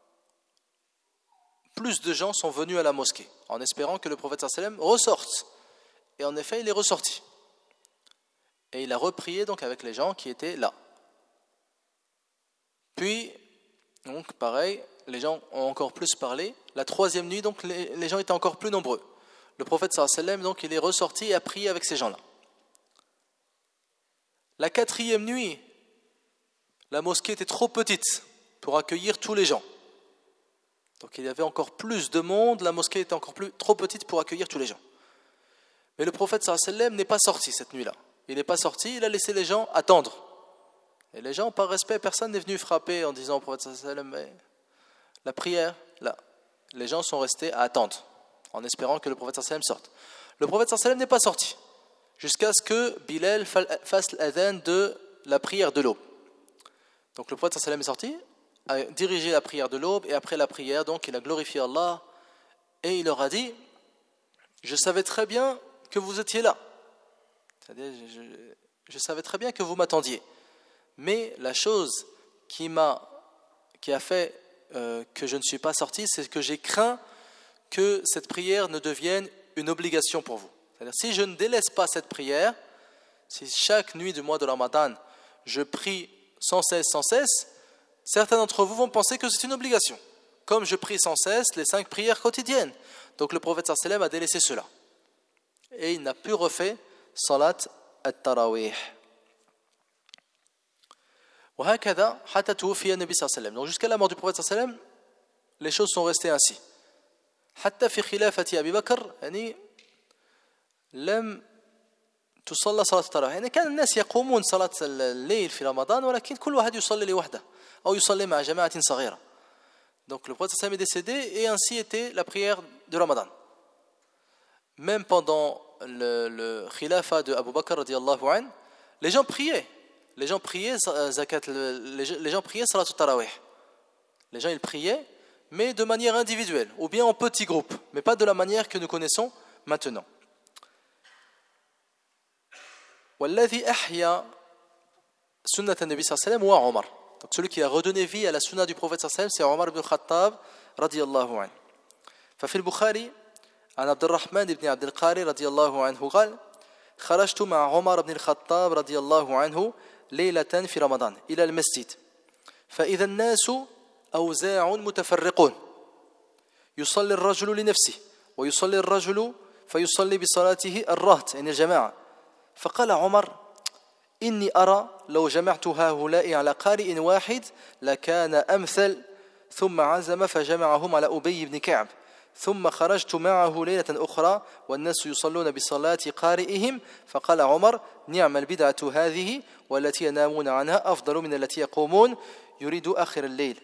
plus de gens sont venus à la mosquée en espérant que le prophète sallam ressorte. Et en effet, il est ressorti. Et il a reprié donc avec les gens qui étaient là. Puis, donc pareil, les gens ont encore plus parlé. La troisième nuit, donc les gens étaient encore plus nombreux. Le prophète sallam donc il est ressorti et a prié avec ces gens-là. La quatrième nuit, la mosquée était trop petite pour accueillir tous les gens. Donc il y avait encore plus de monde, la mosquée était encore trop petite pour accueillir tous les gens. Mais le prophète sallam n'est pas sorti cette nuit-là. Il n'est pas sorti, il a laissé les gens attendre. Et les gens, par respect, personne n'est venu frapper en disant au prophète sallam la prière, là. Les gens sont restés à attendre, en espérant que le prophète sallam sorte. Le prophète sallam n'est pas sorti, jusqu'à ce que Bilal fasse l'adhan de la prière de l'aube. Donc le prophète sallam est sorti, a dirigé la prière de l'aube, et après la prière, donc il a glorifié Allah, et il leur a dit: je savais très bien que vous étiez là. C'est-à-dire, je savais très bien que vous m'attendiez. Mais la chose qui a fait que je ne suis pas sorti, c'est que j'ai craint que cette prière ne devienne une obligation pour vous. C'est-à-dire, si je ne délaisse pas cette prière, si chaque nuit du mois de Ramadan, je prie sans cesse, certains d'entre vous vont penser que c'est une obligation. Comme je prie sans cesse les 5 prières quotidiennes. Donc le prophète sallam a délaissé cela. Et il n'a plus refait salat al-tarawih. وهكذا حتى توفي النبي صلى الله عليه وسلم. Donc jusqu'à la mort du prophète صلى الله عليه وسلم, les choses sont restées ainsi. حتى في خلافة أبي بكر يعني لم تصلى صلاة التراويح. يعني كان الناس يقومون صلاة الليل في رمضان, ولكن كل واحد يصلي لوحده أو يصلي مع جماعة صغيرة. Donc le prophète صلى الله عليه وسلم est décédé et ainsi était la prière de Ramadan. Même pendant le khilafa de Abu Bakr radiyallahu anhu, les gens priaient zakat, les gens priaient salat al-tarawih. Les gens ils priaient, mais de manière individuelle ou bien en petits groupes, mais pas de la manière que nous connaissons maintenant. والذي أحيا سنة النبي صلى الله عليه وسلم هو عمر. Donc celui qui a redonné vie à la sunna du prophète صلى الله عليه وسلم, c'est Omar ibn al-Khattab radiyallahu anhu. ففي البخاري عن عبد الرحمن بن عبد القاري رضي الله عنه قال: خرجت مع عمر بن الخطاب رضي الله عنه ليلة في رمضان إلى المسجد فإذا الناس أوزاع متفرقون يصلي الرجل لنفسه ويصلي الرجل فيصلي بصلاته الرهط يعني الجماعة فقال عمر إني أرى لو جمعت هؤلاء على قارئ واحد لكان أمثل ثم عزم فجمعهم على أبي بن كعب ثم خرجت معه ليلة أخرى والناس يصلون بصلاة قارئهم فقال عمر نعم البدعة هذه والتي ينامون عنها أفضل من التي يقومون يريد آخر الليل.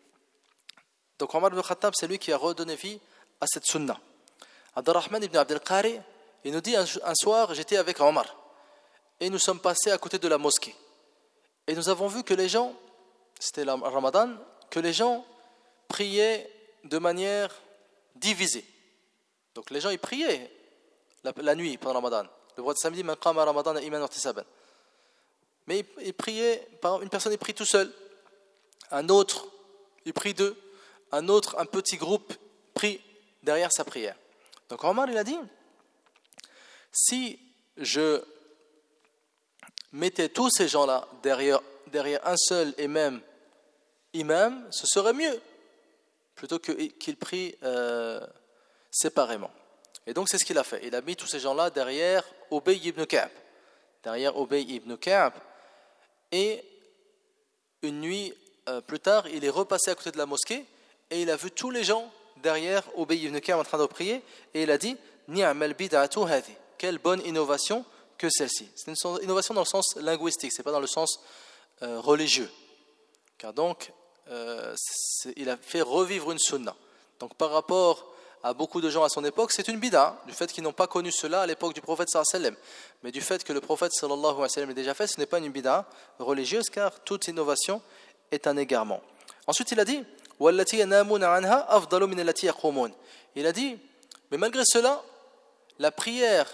Donc Omar ibn Khattab c'est lui qui a redonné vie à cette sunna. Abdurrahman ibn Abd al-Qari il nous dit un soir j'étais avec Omar et nous sommes passés à côté de la mosquée et nous avons vu que les gens c'était le Ramadan que les gens priaient de manière divisée. Donc les gens ils priaient la nuit pendant le Ramadan. Le prophète samedi man qama Ramadan iman wa ihtisaban. Mais ils priaient par une personne il prie tout seul, un autre il prie deux, un autre un petit groupe prie derrière sa prière. Donc Omar il a dit si je mettais tous ces gens-là derrière un seul et même imam, ce serait mieux plutôt qu'il prie séparément. Et donc c'est ce qu'il a fait. Il a mis tous ces gens-là derrière Ubay ibn Ka'b. Derrière Ubay ibn Ka'b. Et une nuit plus tard, il est repassé à côté de la mosquée et il a vu tous les gens derrière Ubay ibn Ka'b en train de prier et il a dit Ni'mal bid'atu hadi. Quelle bonne innovation que celle-ci. C'est une innovation dans le sens linguistique, c'est pas dans le sens religieux. Car donc il a fait revivre une sunna. Donc par rapport à beaucoup de gens à son époque, c'est une bid'a, du fait qu'ils n'ont pas connu cela à l'époque du prophète sallallahu alayhi wa sallam. Mais du fait que le prophète sallallahu alayhi wa sallam l'a déjà fait, ce n'est pas une bid'a religieuse, car toute innovation est un égarement. Ensuite il a dit وَالَّتِي يَنَامُونَ عَنْهَا أَفْضَلُ مِنَ الَّتِي يَقُومُونَ. Il a dit, mais malgré cela, la prière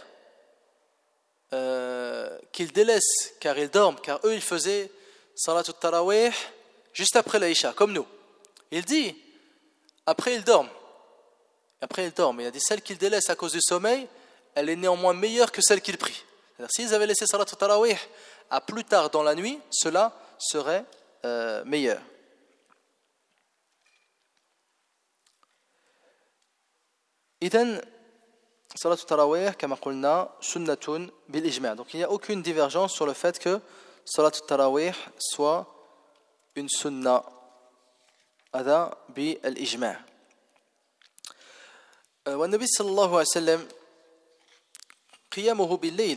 qu'ils délaissent, car ils dorment, car eux ils faisaient Salat al-Tarawih juste après l'Aïcha, comme nous. Il dit, après ils dorment. Il a dit, celle qu'ils délaissent à cause du sommeil, elle est néanmoins meilleure que celle qu'ils prient. C'est-à-dire, s'ils avaient laissé Salat al-Tarawih à plus tard dans la nuit, cela serait meilleur. إذن صلاة التراويح كما قلنا سنة بالإجماع. Donc il n'y a aucune divergence sur le fait que صلاة التراويح soit une sunna هذا بالإجماع. والنبي صلى الله عليه وسلم قيامه بالليل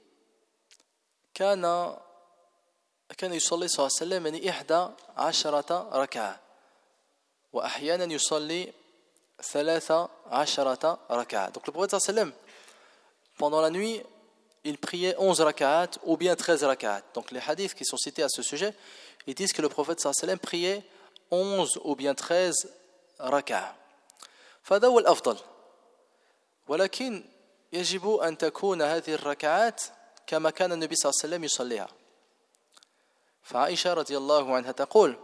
كان يصلي صلى الله عليه وسلم يعني 11 ركعة وأحيانا يصلي 13 ركعة. Donc le prophète صلى الله عليه وسلم pendant la nuit il priait 11 rak'at ou bien 13 rak'at. Donc les hadiths qui sont cités à ce sujet, ils disent que le prophète صلى الله عليه وسلم priait 11 ou bien 13 rak'at. فهذا هو الأفضل. ولكن يجب أن تكون هذه الركعات كما كان النبي صلى الله عليه وسلم يصليها. فعائشة رضي الله عنها تقول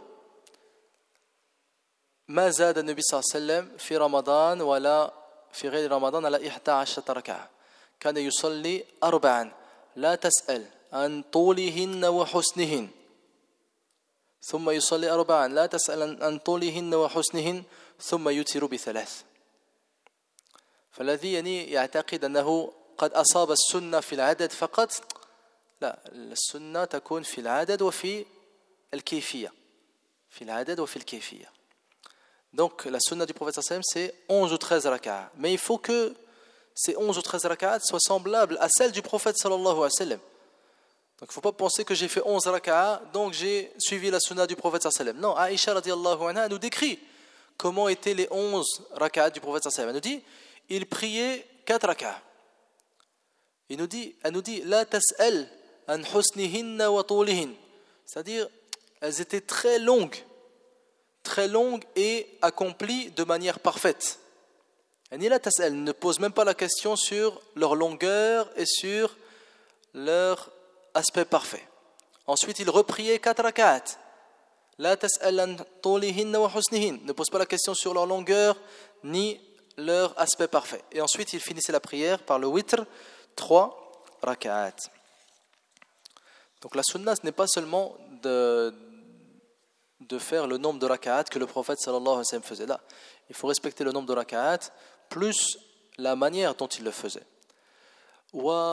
ما زاد النبي صلى الله عليه وسلم في رمضان ولا في غير رمضان على 11 ركعة. كان يصلي 4 لا تسأل عن طولهن وحسنهن ثم يصلي 4 لا تسأل عن طولهن وحسنهن ثم يوتر ب3. فالذي يعني يعتقد أنه قد أصاب السنة في العدد فقط لا السنة تكون في العدد وفي الكيفية في العدد وفي الكيفية. Donc la sunna du prophète sallallahu alayhi wa sallam c'est 11 ou 13 rak'at. Mais il faut que ces 11 ou 13 rak'at soient semblables à celles du prophète sallallahu alayhi wa sallam. Donc il ne faut pas penser que j'ai fait 11 rak'at, donc j'ai suivi la sunna du prophète sallallahu alayhi wa sallam. Non, Aïcha radiyallahu anha nous décrit comment étaient les 11 rak'at du prophète sallallahu alayhi wa sallam. Elle nous dit, il priait 4 rak'at. Elle nous dit, la tas'al an husnihinna wa tulihin. C'est-à-dire, elles étaient très longues et accomplies de manière parfaite. Elle ne pose même pas la question sur leur longueur et sur leur aspect parfait. Ensuite, il repriait 4 rak'at. La tas'al an tulihinna wa husnihin. Ne pose pas la question sur leur longueur ni leur aspect parfait. Et ensuite, il finissait la prière par le witr, 3 rak'at. Donc la sunna, ce n'est pas seulement de faire le nombre de rak'at que le prophète sallallahu alayhi wa sallam faisait. Là, il faut respecter le nombre de rak'at plus la manière dont il le faisait. و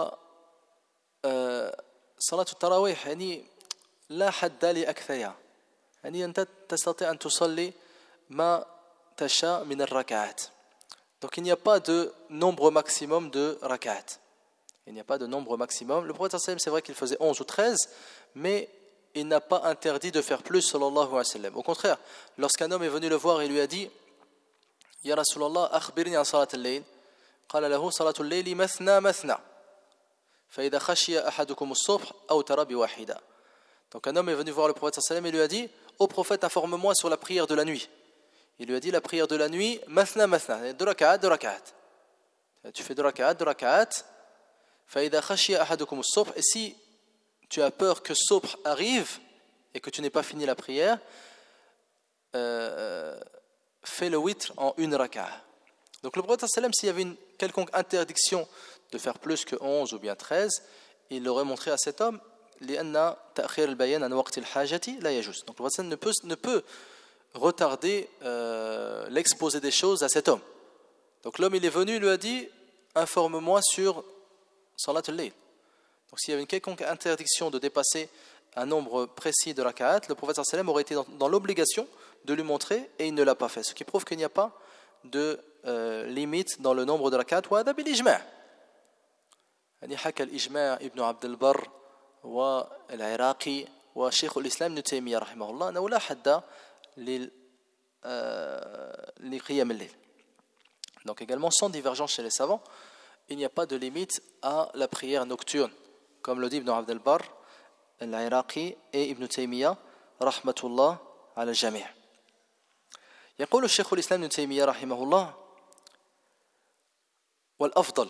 صلاة التراويح يعني لا حد لأكثرها يعني أنت تستطيع أن تصلي ما تشاء من الركعات. Donc il n'y a pas de nombre maximum de rak'at. Il n'y a pas de nombre maximum. Le prophète sallam, c'est vrai qu'il faisait 11 ou 13, mais il n'a pas interdit de faire plus sallallahu alayhi wa sallam. Au contraire, lorsqu'un homme est venu le voir et lui a dit Ya Rasulallah, akhbirni an salat al-layl. Qala lahu salat al-layli mathna mathna. Fa idha khashiya ahadukum as-subh awtara bi wahida. Donc un homme est venu voir le prophète sallam et lui a dit Ô prophète, informe-moi sur la prière de la nuit. Il lui a dit la prière de la nuit, mathna mathna, deux rak'at, deux rak'at. Tu fais deux rak'at, deux rak'at. فإذا خشي أحدكم الصبح, et si tu as peur que subh arrive et que tu n'aies pas fini la prière, fais le witr en une rak'a. Donc le prophète sallam, s'il y avait une quelconque interdiction de faire plus que 11 ou bien 13, il l'aurait montré à cet homme لأن تأخير البيان عن وقت الحاجة لا يجوز. Donc le prophète sallam ne peut retarder l'exposé des choses à cet homme. Donc l'homme il est venu, il lui a dit informe-moi sur salat al-layl. Donc s'il y avait une quelconque interdiction de dépasser un nombre précis de rak'at, le prophète sallam aurait été dans l'obligation de lui montrer et il ne l'a pas fait, ce qui prouve qu'il n'y a pas de limite dans le nombre de rak'at. وهذا بالإجماع. يعني حكى الإجماع ابن عبد البر والعراقي وشيخ الإسلام ابن تيمية رحمه الله أنه لا حد لقيام الليل. Donc également sans divergence chez les savants, il n'y a pas de limite à la prière nocturne, comme le dit Ibn Abd al-Barr, al-Iraqi et Ibn Taymiyyah, rahmatullah ala al-jami'. يقول الشيخ الإسلام ابن تيمية رحمه الله والأفضل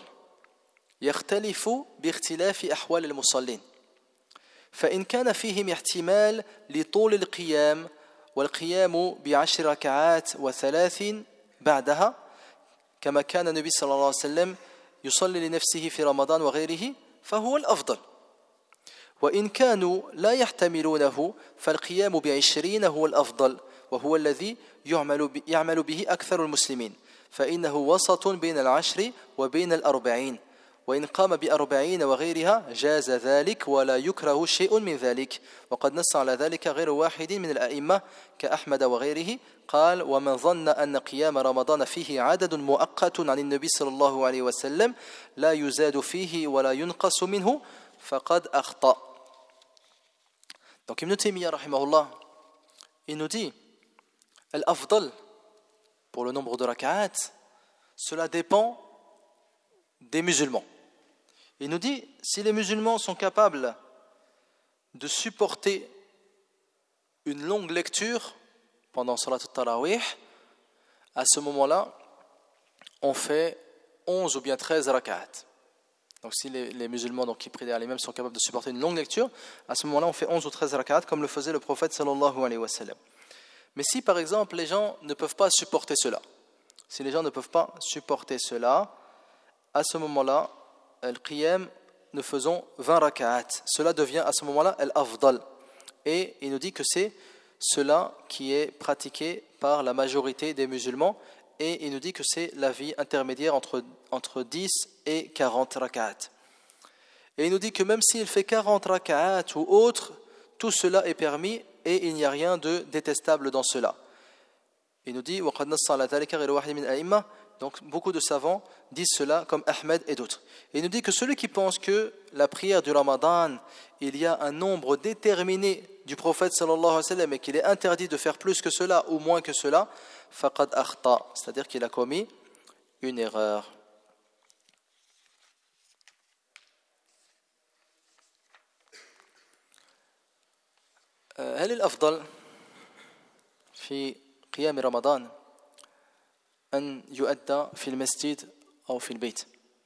يختلف باختلاف أحوال المصلين فإن كان فيهم احتمال لطول القيام والقيام ب10 ركعات و3 بعدها كما كان النبي صلى الله عليه وسلم يصلي لنفسه في رمضان وغيره فهو الأفضل وإن كانوا لا يحتملونه فالقيام ب20 هو الأفضل وهو الذي يعمل به أكثر المسلمين فإنه وسط بين 10 وبين 40 وإن قام ب40 وغيرها جاز ذلك ولا يكره شيء من ذلك وقد نص على ذلك غير واحد من الأئمة كأحمد وغيره قال ومن ظن أن قيام رمضان فيه عدد مؤقت عن النبي صلى الله عليه وسلم لا يزاد فيه ولا ينقص منه فقد أخطأ. Donc Ibn Taymiyyah rahimahullah, il nous dit Al-Afdal, pour le nombre de rak'at, cela dépend des musulmans. Il nous dit, si les musulmans sont capables de supporter une longue lecture pendant Salat al-Tarawih, à ce moment-là, on fait 11 ou bien 13 rak'at. Donc si les musulmans donc, qui prient derrière l'imam sont capables de supporter une longue lecture, à ce moment-là, on fait 11 ou 13 rak'at, comme le faisait le prophète sallallahu alayhi wa sallam. Mais si par exemple les gens ne peuvent pas supporter cela, si les gens ne peuvent pas supporter cela, à ce moment-là, al-qiyam, nous faisons 20 rak'at. Cela devient à ce moment-là al-afdal. Et il nous dit que c'est cela qui est pratiqué par la majorité des musulmans. Et il nous dit que c'est la vie intermédiaire entre 10 et 40 rak'at. Et il nous dit que même s'il fait 40 rak'at ou autre, tout cela est permis et il n'y a rien de détestable dans cela. Il nous dit وَقَدْ نَصَّ عَلَى ذَلِكَ غَيْرُ وَاحِدٍ مِنَ الْأَئِمَّةِ. Donc beaucoup de savants disent cela comme Ahmed et d'autres. Et il nous dit que celui qui pense que la prière du Ramadan, il y a un nombre déterminé du prophète sallallahu alayhi wa sallam et qu'il est interdit de faire plus que cela ou moins que cela, faqad akhta, c'est-à-dire qu'il a commis une erreur. هل الأفضل في قيام رمضان أن يؤدى في المسجد أو في البيت؟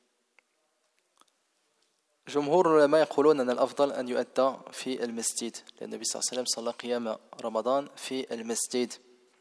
جمهور العلماء يقولون أن الأفضل أن يؤدى في المسجد لأن النبي صلى الله عليه وسلم صلى قيام رمضان في المسجد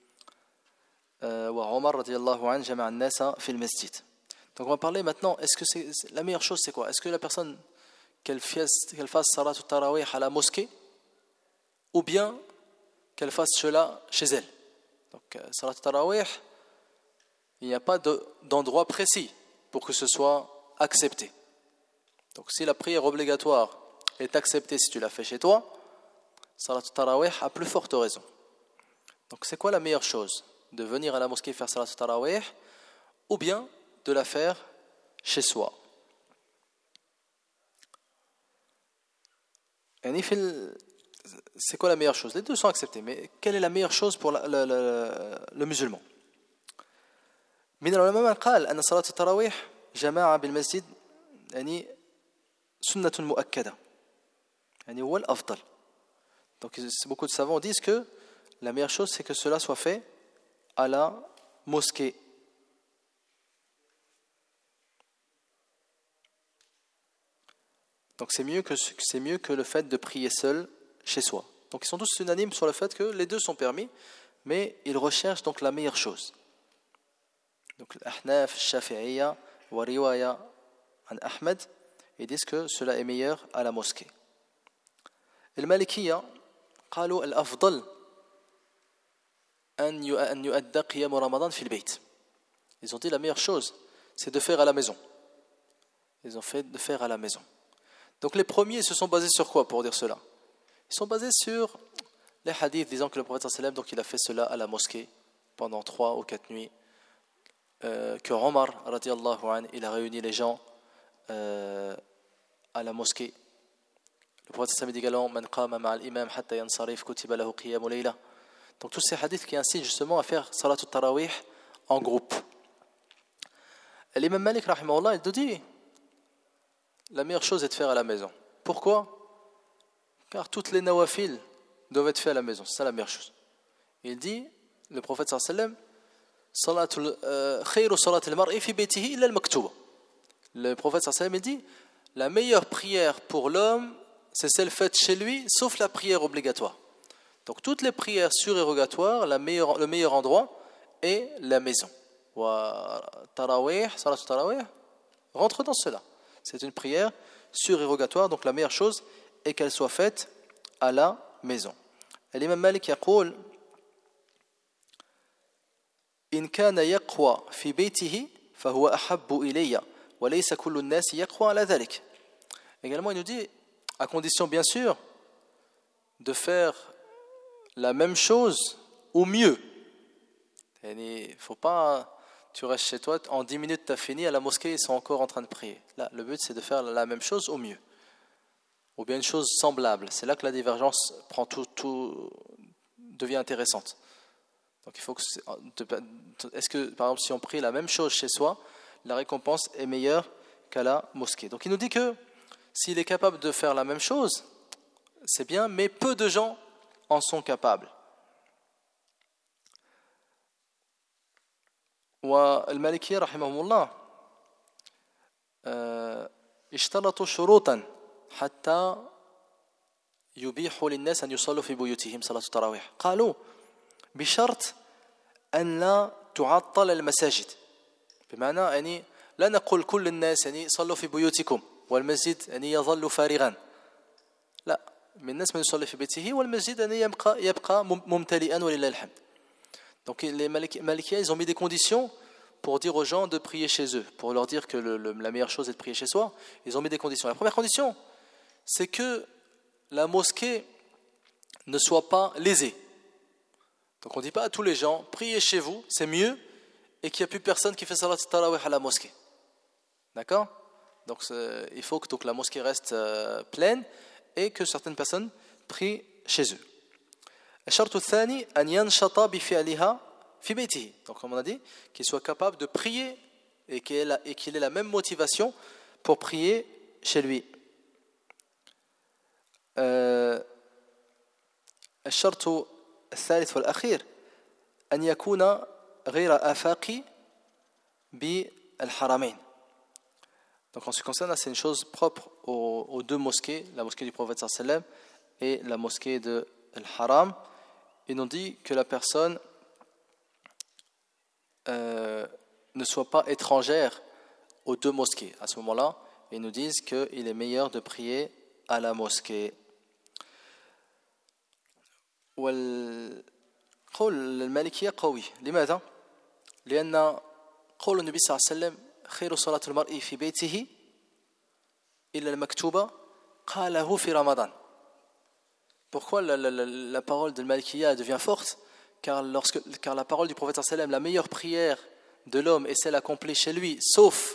وعمر رضي الله عنه جمع الناس في المسجد. Donc on va parler maintenant, est-ce que la meilleure chose c'est quoi? Est-ce que la personne qu'elle fasse salat ou tarawih à la mosquée ou bien qu'elle fasse cela chez elle? Donc salat ou tarawih, il n'y a pas d'endroit précis pour que ce soit accepté. Donc si la prière obligatoire est acceptée si tu l'as fait chez toi, Salat al-Tarawih a plus forte raison. Donc c'est quoi la meilleure chose? De venir à la mosquée faire Salat al-Tarawih ou bien de la faire chez soi. C'est quoi la meilleure chose? Les deux sont acceptés, mais quelle est la meilleure chose pour le musulman? من العلماء من قال أن صلاة التراويح جماعة بالمسجد يعني سنة مؤكدة يعني هو الأفضل. Donc beaucoup de savants disent que la meilleure chose c'est que cela soit fait à la mosquée. Donc c'est mieux que le fait de prier seul chez soi. Donc ils sont tous unanimes sur le fait que les deux sont permis, mais ils recherchent donc la meilleure chose. Donc l'Ahnaf, Shafi'iyya, wa riwaya an Ahmed, ils disent que cela est meilleur à la mosquée. Et le Malikiyya, قالوا الأفضل أن يؤدى قيام رمضان في البيت. Ils ont dit la meilleure chose, c'est de faire à la maison. Ils ont fait de faire à la maison. Donc les premiers se sont basés sur quoi pour dire cela? Ils sont basés sur les hadiths disant que le prophète sallam donc il a fait cela à la mosquée pendant 3 ou 4 nuits, que Omar radiyallahu anhu il a réuni les gens à la mosquée. Le prophète sallam dit également man qama ma'al imam hatta yansarif kutiba lahu qiyamu layla. Donc tous ces hadiths qui incitent justement à faire salat al-tarawih en groupe. Et l'imam Malik rahimahullah il dit la meilleure chose est de faire à la maison. Pourquoi? Car toutes les nawafil doivent être faits à la maison. C'est ça la meilleure chose. Il dit, le prophète sallallahu alayhi wa sallam, le prophète sallallahu alayhi wa sallam dit, la meilleure prière pour l'homme, c'est celle faite chez lui, sauf la prière obligatoire. Donc toutes les prières surérogatoires, le meilleur endroit est la maison. Wa tarawih, salat tarawih, rentre dans cela. C'est une prière surérogatoire, donc la meilleure chose est qu'elle soit faite à la maison. Et l'imam Malik يقول إن كان يقوى في بيته فهو أحب إلي وليس كل الناس يقوى على ذلك. Également il nous dit à condition bien sûr de faire la même chose ou mieux. Il ne faut pas tu restes chez toi, en 10 minutes tu as fini, à la mosquée ils sont encore en train de prier. Là, le but c'est de faire la même chose au mieux. Ou bien une chose semblable. C'est là que la divergence prend tout devient intéressante. Donc il faut que est-ce que par exemple si on prie la même chose chez soi, la récompense est meilleure qu'à la mosquée. Donc il nous dit que s'il est capable de faire la même chose, c'est bien, mais peu de gens en sont capables. والمالكية رحمهم الله اشترطوا شروطا حتى يبيحوا للناس أن يصلوا في بيوتهم صلاة التراويح. قالوا بشرط أن لا تعطل المساجد. بمعنى يعني لا نقول كل الناس يعني صلوا في بيوتكم والمسجد يعني يظل فارغا. لا، من الناس من يصلي في بيته والمسجد يعني يبقى ممتلئا ولله الحمد. Donc les Malikiya, ils ont mis des conditions pour dire aux gens de prier chez eux, pour leur dire que la meilleure chose est de prier chez soi. Ils ont mis des conditions. La première condition, c'est que la mosquée ne soit pas lésée. Donc on ne dit pas à tous les gens, priez chez vous, c'est mieux, et qu'il n'y a plus personne qui fait salat tarawih à la mosquée. D'accord? Donc il faut que donc, la mosquée reste pleine et que certaines personnes prient chez eux. الشرط الثاني أن ينشط بفعلها في بيته. Donc comme on a dit, qu'il soit capable de prier et qu'il ait la même motivation pour prier chez lui. الشرط الثالث والأخير أن يكون غير آفاقي بالحرمين. Donc en ce qui concerne, c'est une chose propre aux deux mosquées, la mosquée du prophète sallallahu alayhi wa sallam et la mosquée de Al-Haram. Ils nous dit que la personne ne soit pas étrangère aux deux mosquées. À ce moment-là, ils nous disent qu'il est meilleur de prier à la mosquée. والقول المالكية قوي. لماذا؟ لأن قول النبي صلى الله عليه وسلم خير صلاة المرء في بيته إلا المكتوبة قاله في رمضان. Pourquoi la parole de Malikiya devient forte? Car la parole du prophète sallam, la meilleure prière de l'homme est celle accomplie chez lui, sauf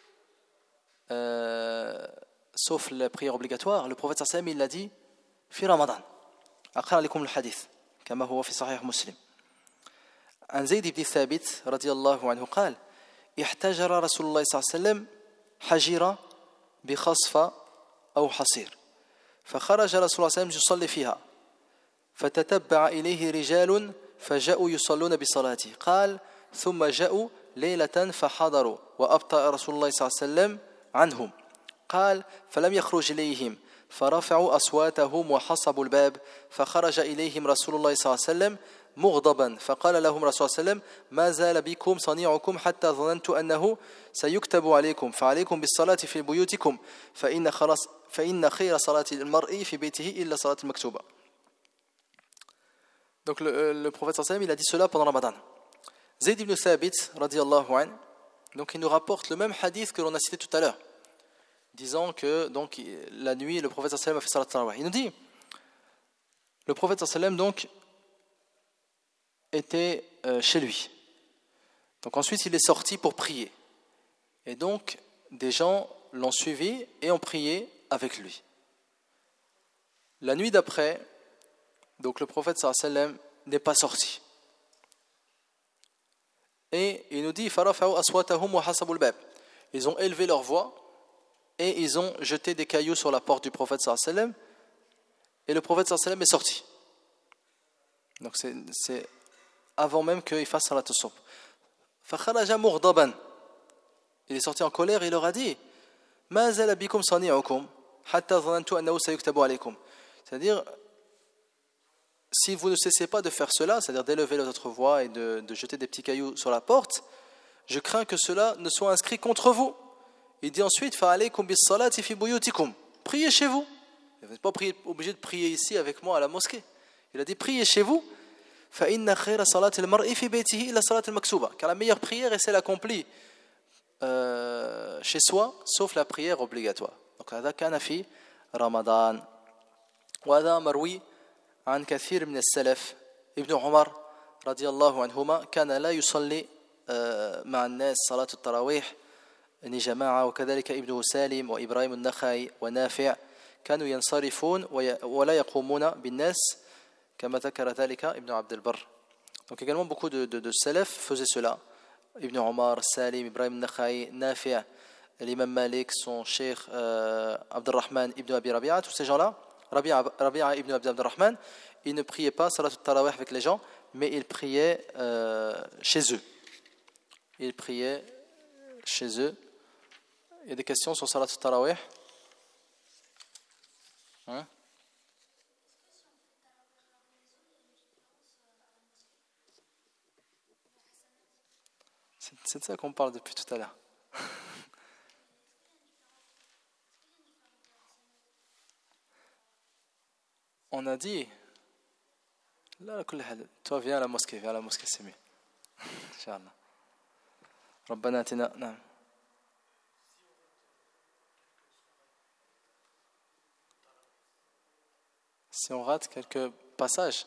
la prière obligatoire. Le prophète sallam, il l'a dit في رمضان. أقرأ لكم الحديث كما هو في صحيح مسلم. عن زيد بن ثابت رضي الله عنه قال: احتجر رسول الله صلى الله عليه وسلم حجيرة بخصفة أو حصير، فخرج رسول الله صلى الله عليه وسلم يصلي فيها، فتتبع إليه رجال فجاءوا يصلون بصلاته، قال: ثم جاءوا ليلة فحضروا وأبطأ رسول الله صلى الله عليه وسلم عنهم، قال: فلم يخرج إليهم فرفعوا أصواتهم وحصبوا الباب، فخرج إليهم رسول الله صلى الله عليه وسلم مغضبا، فقال لهم رسول الله صلى الله عليه وسلم: ما زال بكم صنيعكم حتى ظننت أنه سيكتب عليكم، فعليكم بالصلاة في بيوتكم، فإن خير صلاة المرء في بيته إلا صلاة المكتوبة. Donc le prophète sallallahu alayhi wa sallam, il a dit cela pendant Ramadan. Zayd ibn Thabit radiyallahu anhu, donc il nous rapporte le même hadith que l'on a cité tout à l'heure, disant que donc la nuit le prophète sallallahu alayhi wa sallam a fait salat tarawih. Il nous dit le prophète sallallahu alayhi wa sallam donc était chez lui. Donc ensuite il est sorti pour prier. Et donc des gens l'ont suivi et ont prié avec lui. La nuit d'après, donc le prophète sallallahu alayhi wa sallam n'est pas sorti. Et il nous dit farafa'u aswatahum wa hasabul bab. Ils ont élevé leur voix et ils ont jeté des cailloux sur la porte du prophète sallallahu alayhi wa sallam, et le prophète sallallahu alayhi wa sallam est sorti. Donc c'est avant même qu'il fasse salat as-subh. Fakharaja mughdaban. Il est sorti en colère et il leur a dit: Ma zala bikum sani'ukum hatta dhanantu annahu sayuktabu alaykum. C'est-à-dire, si vous ne cessez pas de faire cela, c'est-à-dire d'élever votre voix et de jeter des petits cailloux sur la porte, je crains que cela ne soit inscrit contre vous. Il dit ensuite: Fa'alaykum bis-salati fi buyutikum. Priez chez vous. Vous n'êtes pas obligé de prier ici avec moi à la mosquée. Il a dit: priez chez vous. فَإِنَّ خَيْرَ صَلَاةِ الْمَرْءِ فِي بَيْتِهِ إِلَّا صَلَاةَ الْمَكْتُوبَةِ. Car la meilleure prière est celle accomplie chez soi, sauf la prière obligatoire. Donc هذا كان في رمضان. وهذا مروي عن كثير من السلف. ابن عمر رضي الله عنهما كان لا يصلي مع الناس صلاة التراويح ni جماعة، وكذلك ابنه سالم وإبراهيم النخعي ونافع كانوا ينصرفون ولا يقومون بالناس كما ذكر ذلك ابن عبد البر. Donc également beaucoup de salaf faisaient cela. Ibn Omar, Salim, Ibrahim Nakhai, Nafi', l'imam Malik, son cheikh Abdurrahman ibn Abi Rabi'a, tous ces gens-là, Rabi'a ibn Abdurrahman, ils ne priaient pas salat al-tarawih avec les gens, mais ils priaient chez eux. Ils priaient chez eux. Il y a des questions sur salat al-tarawih? C'est de ça qu'on parle depuis tout à l'heure. On a dit, là, toi viens à la mosquée, c'est mieux. Inch'Allah. Rabbana atina, naam. Si on rate quelques passages.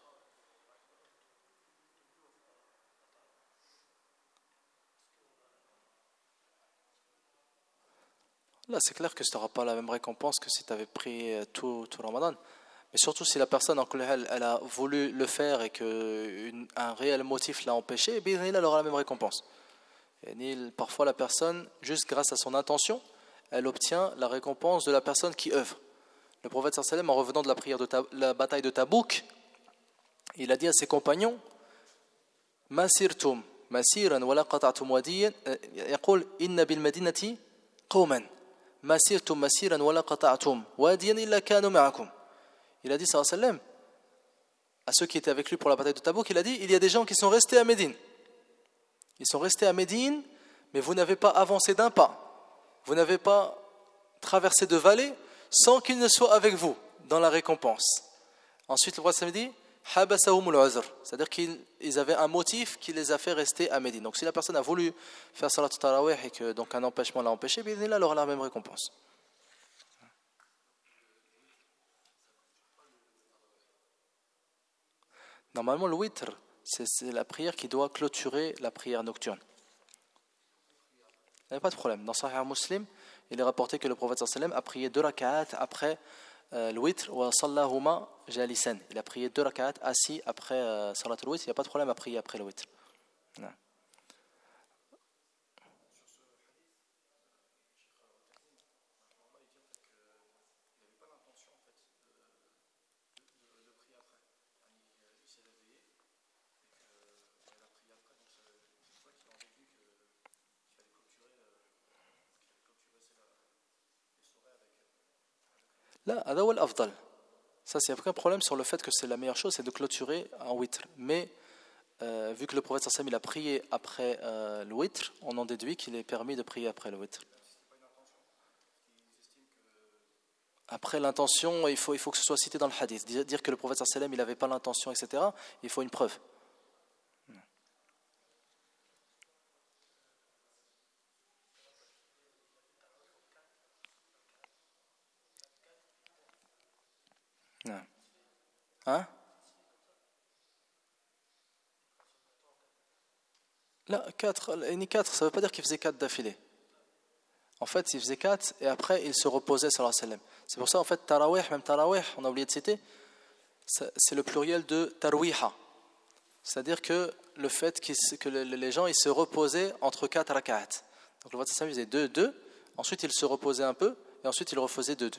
Là, c'est clair que tu n'auras pas la même récompense que si tu avais pris tout Ramadan. Mais surtout si la personne en elle a voulu le faire et qu'un réel motif l'a empêché, bien, elle aura la même récompense. Et parfois, la personne, juste grâce à son intention, elle obtient la récompense de la personne qui œuvre. Le prophète sallallahu alayhi wa sallam, en revenant de la prière de la bataille de Tabouk, il a dit à ses compagnons: Masirtum masiran wa la qata'tum wadiyan, yaqul inna bil madinati qawman. Masirtum masiran wa la qata'tum wadiyan illa kanu ma'akum. Il a dit sallallahu alayhi wa sallam à ceux qui étaient avec lui pour la bataille de Tabouk, il a dit: il y a des gens qui sont restés à Médine. Ils sont restés à Médine, mais vous n'avez pas avancé d'un pas. Vous n'avez pas traversé de vallée sans qu'il ne soit avec vous dans la récompense. Ensuite, le prophète dit: habasahumul uzr, c'est-à-dire qu'ils avaient un motif qui les a fait rester à Médine. Donc si la personne a voulu faire salat tarawih et que donc un empêchement l'a empêché, bien là, elle aura la même récompense. Normalement, le witr, c'est la prière qui doit clôturer la prière nocturne. Il n'y a pas de problème. Dans Sahih Muslim, il est rapporté que le prophète sallallahu alayhi wa sallam a prié 2 rak'at après le witr wa sallahuma jalisan. Il a prié 2 rak'at assis après salat al-witr. Il n'y a pas de problème à prier après le witr. Non. Là, هذا هو الأفضل. Ça, c'est aucun problème sur le fait que c'est la meilleure chose, c'est de clôturer en witr. Mais vu que le prophète sallam il a prié après le witr, on en déduit qu'il est permis de prier après le witr. Après l'intention, il faut que ce soit cité dans le hadith. Dire que le prophète sallam il n'avait pas l'intention, etc. Il faut une preuve. Hein? Là, 4, ça ne veut pas dire qu'il faisait 4 d'affilée. En fait, il faisait 4 et après il se reposait sur la sallam. C'est pour ça, en fait, tarawih, même tarawih, on a oublié de citer, c'est le pluriel de tarwiha. C'est-à-dire que le fait que les gens ils se reposaient entre 4 rak'at. Donc le prophète faisait 2, 2, ensuite il se reposait un peu et ensuite il refaisait 2, 2.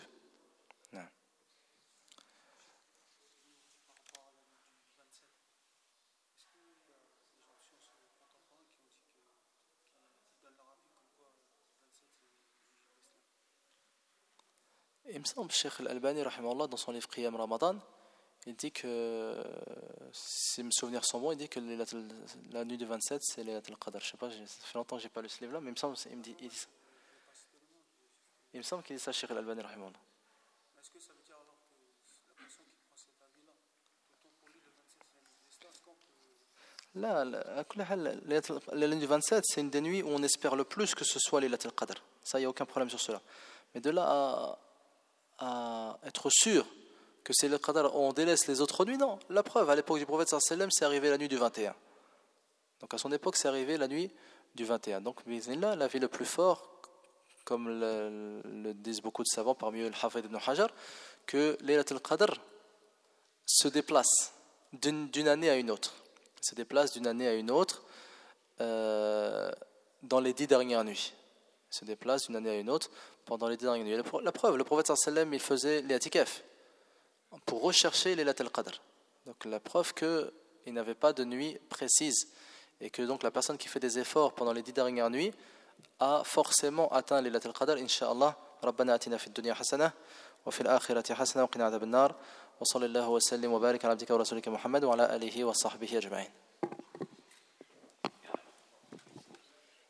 Il me semble, Cheikh Al-Albani, rahimahullah, dans son livre Qiyam Ramadan, il dit que, si mes souvenirs sont bons, il dit que la nuit du 27, c'est Laylat al-Qadr. Je sais pas, ça fait longtemps que je n'ai pas lu ce livre-là, mais il me semble, il dit ça. Il me semble qu'il dit ça, Cheikh Al-Albani, rahimahullah. Est-ce que ça veut dire alors que la personne qui prend cet avis-là, autant pour lui, le 27, c'est une distance qu'on peut... La nuit du 27, c'est une des nuits où on espère le plus que ce soit Laylat al-Qadr. Ça, il n'y a aucun problème sur cela. Mais de là à être sûr que c'est le qadar, on délaisse les autres nuits, non. La preuve, à l'époque du prophète sallallahu alayhi wa sallam, c'est arrivé la nuit du 21. Donc à son époque, c'est arrivé la nuit du 21. Donc, bi'idhnillah, l'avis le plus fort, comme le disent beaucoup de savants, parmi eux le Hafid ibn Hajar, que Laylat al-Qadr se déplace d'une année à une autre. Se déplace d'une année à une autre dans les 10 dernières nuits. Se déplace d'une année à une autre pendant les 10 dernières nuits. La preuve, le prophète sallallahu alayhi wa sallam, il faisait l'i'tikaf pour rechercher Laylat al-Qadr. Donc la preuve qu'il n'avait pas de nuit précise et que donc la personne qui fait des efforts pendant les 10 dernières nuits a forcément atteint Laylat al-Qadr, Inch'Allah. ربنا آتنا في الدنيا حسنة وفي الآخرة حسنة وقنا عذاب النار وصلى الله وسلم وبارك على عبدك ورسولك محمد وعلى آله وصحبه أجمعين.